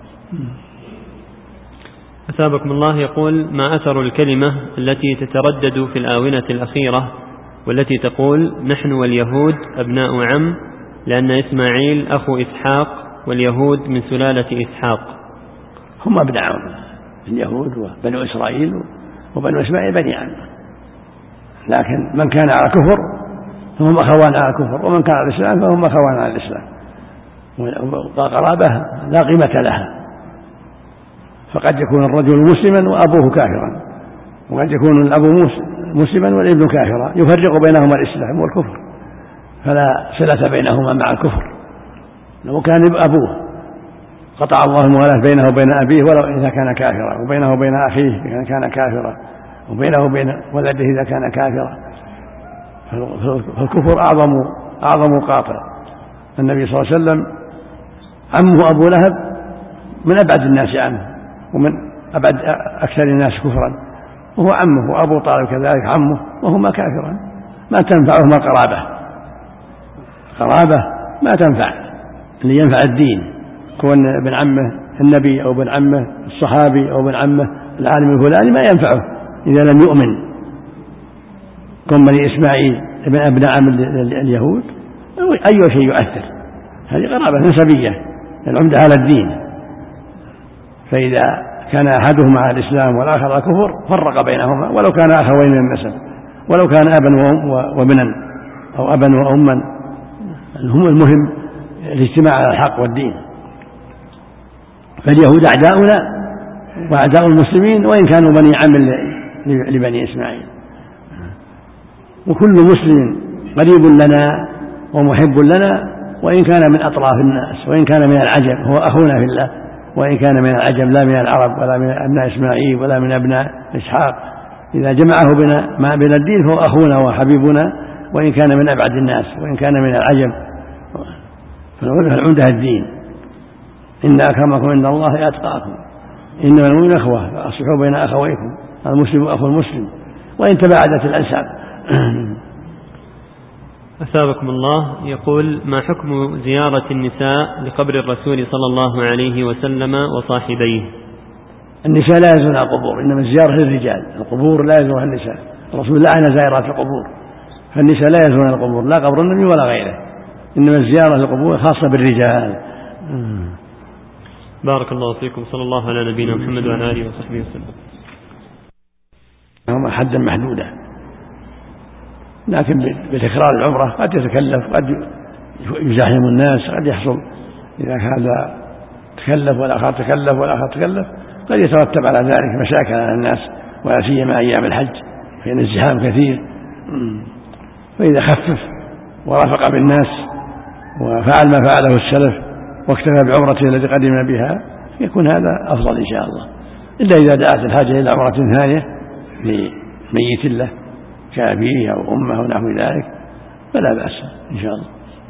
أثابكم الله. يقول: ما أثر الكلمة التي تتردد في الآونة الأخيرة والتي تقول: نحن واليهود أبناء عم، لأن إسماعيل أخو إسحاق واليهود من سلالة إسحاق؟ هم أبناء عم، اليهود وبنو إسرائيل وبنو إسماعيل بني عم، لكن من كان على كفر فهم أخوان على كفر، ومن كان على الإسلام فهم أخوان على الإسلام، وقرابة لا قيمة لها، فقد يكون الرجل مسلما وأبوه كافرا، وقد يكون الأب مسلما والابن كافرا، يفرق بينهما الإسلام والكفر، فلا صلة بينهما مع الكفر. لو كان أبوه قطع الله الموالاة بينه وبين أبيه ولو إذا كان كافرا، وبينه وبين أخيه إذا كان كافرا، وبينه وبين ولده إذا كان كافرا، فالكفر أعظم أعظم قاطع. النبي صلى الله عليه وسلم عمه أبو لهب من أبعد الناس عنه ومن أبعد أكثر الناس كفرا، وهو عمه، وأبو طالب كذلك عمه، وهما كافرا، ما تنفعهما قرابة، قرابة ما تنفع، اللي ينفع الدين كون ابن عمه النبي أو ابن عمه الصحابي أو ابن عمه العالم الفلاني ما ينفعه إذا لم يؤمن. كون بني إسماعيل ابن أبناء عم اليهود أي شيء يؤثر، هذه قرابة نسبية العمدة على الدين، فإذا كان أحدهما على الإسلام والآخر على الكفر فرق بينهما ولو كان أخوين من النسب، ولو كان أبا وابنا أو أبا وأما، هم المهم الاجتماع على الحق والدين. فاليهود أعداؤنا وأعداء المسلمين وإن كانوا بني عم لبني إسماعيل، وكل مسلم قريب لنا ومحب لنا وإن كان من أطراف الناس، وإن كان من العجم هو أخونا في الله، وإن كان من العجم لا من العرب ولا من أبناء إسماعيل ولا من أبناء إسحاق، إذا جمعه بنا ما بين الدين فهو أخونا وحبيبنا وإن كان من أبعد الناس وإن كان من العجم، فالعمدة الدين. إن أكرمكم عند الله أتقاكم، إنما المؤمنون إخوة فأصلحوا بين أخويكم، المسلم أخو المسلم وإن تباعدت الأنساب. أثابكم الله. يقول: ما حكم زيارة النساء لقبر الرسول صلى الله عليه وسلم وصاحبيه؟ النساء لا يزورن القبور، إنما الزيارة للرجال، القبور لا يزورها النساء، الرسول لعن زائرات القبور، فالنساء لا يزورن القبور لا قبر النبي ولا غيره، إنما الزيارة للقبور خاصة بالرجال. بارك الله فيكم. صلى الله على نبينا محمد وعلى آله وصحبه وسلم. هم حدا محدودا، لكن بتكرار العمرة قد يتكلف، قد يزاحم الناس، قد يحصل إذا هذا تكلف والآخر تكلف والآخر تكلف قد يترتب على ذلك مشاكل على الناس، ولا سيما أيام الحج فإن الزحام كثير. فإذا خفف ورفق بالناس وفعل ما فعله السلف واكتفى بعمرته التي قدم بها يكون هذا أفضل إن شاء الله، إلا إذا دعت الحاجة إلى عمرة ثانية لميت له كأبيه أو أمه ونحو ذلك فلا بأس إن شاء الله.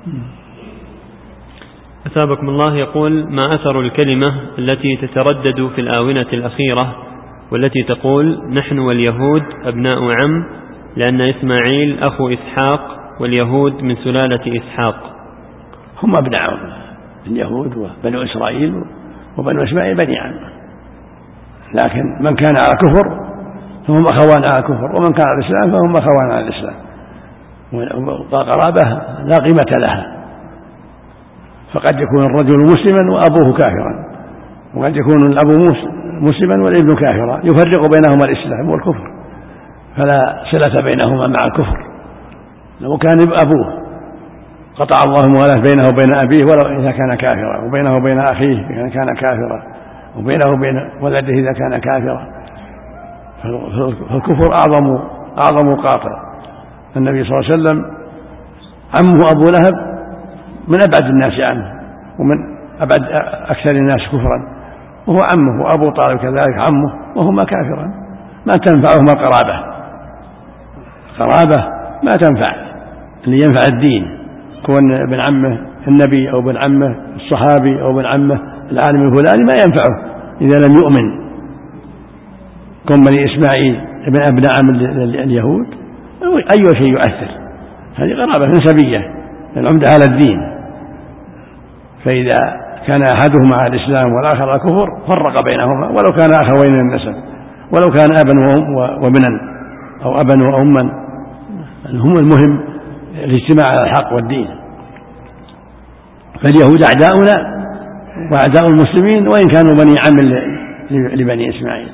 أثابكم الله. يقول: ما أثر الكلمة التي تتردد في الآونة الأخيرة والتي تقول: نحن واليهود أبناء عم، لأن إسماعيل أخو إسحاق واليهود من سلالة إسحاق؟ هم أبناء عم، اليهود وبنو إسرائيل وبنو إسماعيل بني عم، لكن من كان على كفر فهم أخوان على كفر، ومن كان على الإسلام فهم أخوان على الإسلام، والقرابة لا قيمة لها، فقد يكون الرجل مسلما وأبوه كافرا، وقد يكون الأب مسلما والابن كافرا، يفرق بينهما الإسلام والكفر، فلا صلة بينهما مع الكفر. لو كان أبوه قطع الله الموالاة بينه وبين أبيه ولو إذا كان كافرا، وبينه وبين أخيه إذا كان كافرا، وبينه وبين ولده إذا كان كافرا، فالكفر أعظم أعظم قاطع. النبي صلى الله عليه وسلم عمه أبو لهب من أبعد الناس عنه ومن أبعد أكثر الناس كفرا، وهو عمه، وأبو طالب كذلك عمه وهما كافرا، ما تنفعهما القرابة، القرابة ما تنفع، اللي ينفع الدين كون ابن عمه النبي أو ابن عمه الصحابي أو ابن عمه العالم الفلاني ما ينفعه إذا لم يؤمن. كون بني إسماعيل ابن ابن عم اليهود أي شيء يؤثر، هذه قرابة نسبية، العمدة على الدين. فإذا كان أحدهما على الإسلام والآخر على الكفر فرق بينهما ولو كان أخوين من النسب، ولو كان أبا وابنا أو أبا وأما، هم المهم الاجتماع على الحق والدين. فاليهود أعداؤنا وأعداء المسلمين وإن كانوا بني عم لبني إسماعيل،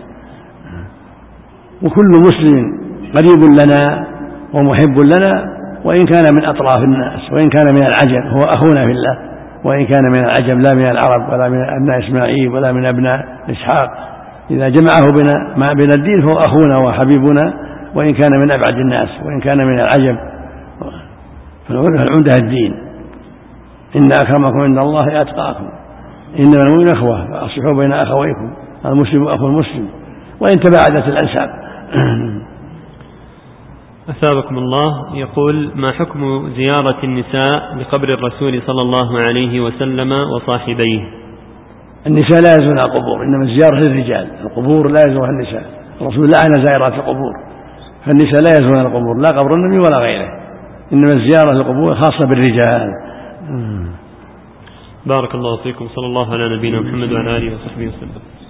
وكل مسلم قريب لنا ومحب لنا وإن كان من أطراف الناس، وإن كان من العجم هو أخونا في الله، وإن كان من العجم لا من العرب ولا من أبناء إسماعيل ولا من أبناء إسحاق، إذا جمعه بنا ما بين الدين هو أخونا وحبيبنا وإن كان من أبعد الناس وإن كان من العجم. فالعمدة الدين. إن أكرمكم عند الله أتقاكم، إنما المؤمنون إخوة فأصلحوا بين أخويكم، المسلم أخو المسلم وإن تباعدت الأنساب. أثابكم الله. يقول: ما حكم زيارة النساء لقبر الرسول صلى الله عليه وسلم وصاحبيه؟ النساء لا يزورن القبور، إنما الزيارة للرجال، القبور لا يزورها النساء. الرسول لعن زائرات القبور، فالنساء لا يزورن القبور لا قبر النبي ولا غيره، إنما الزيارة للقبور خاصة بالرجال. بارك الله فيكم. صلى الله على نبينا محمد وعلى آله وصحبه وسلم.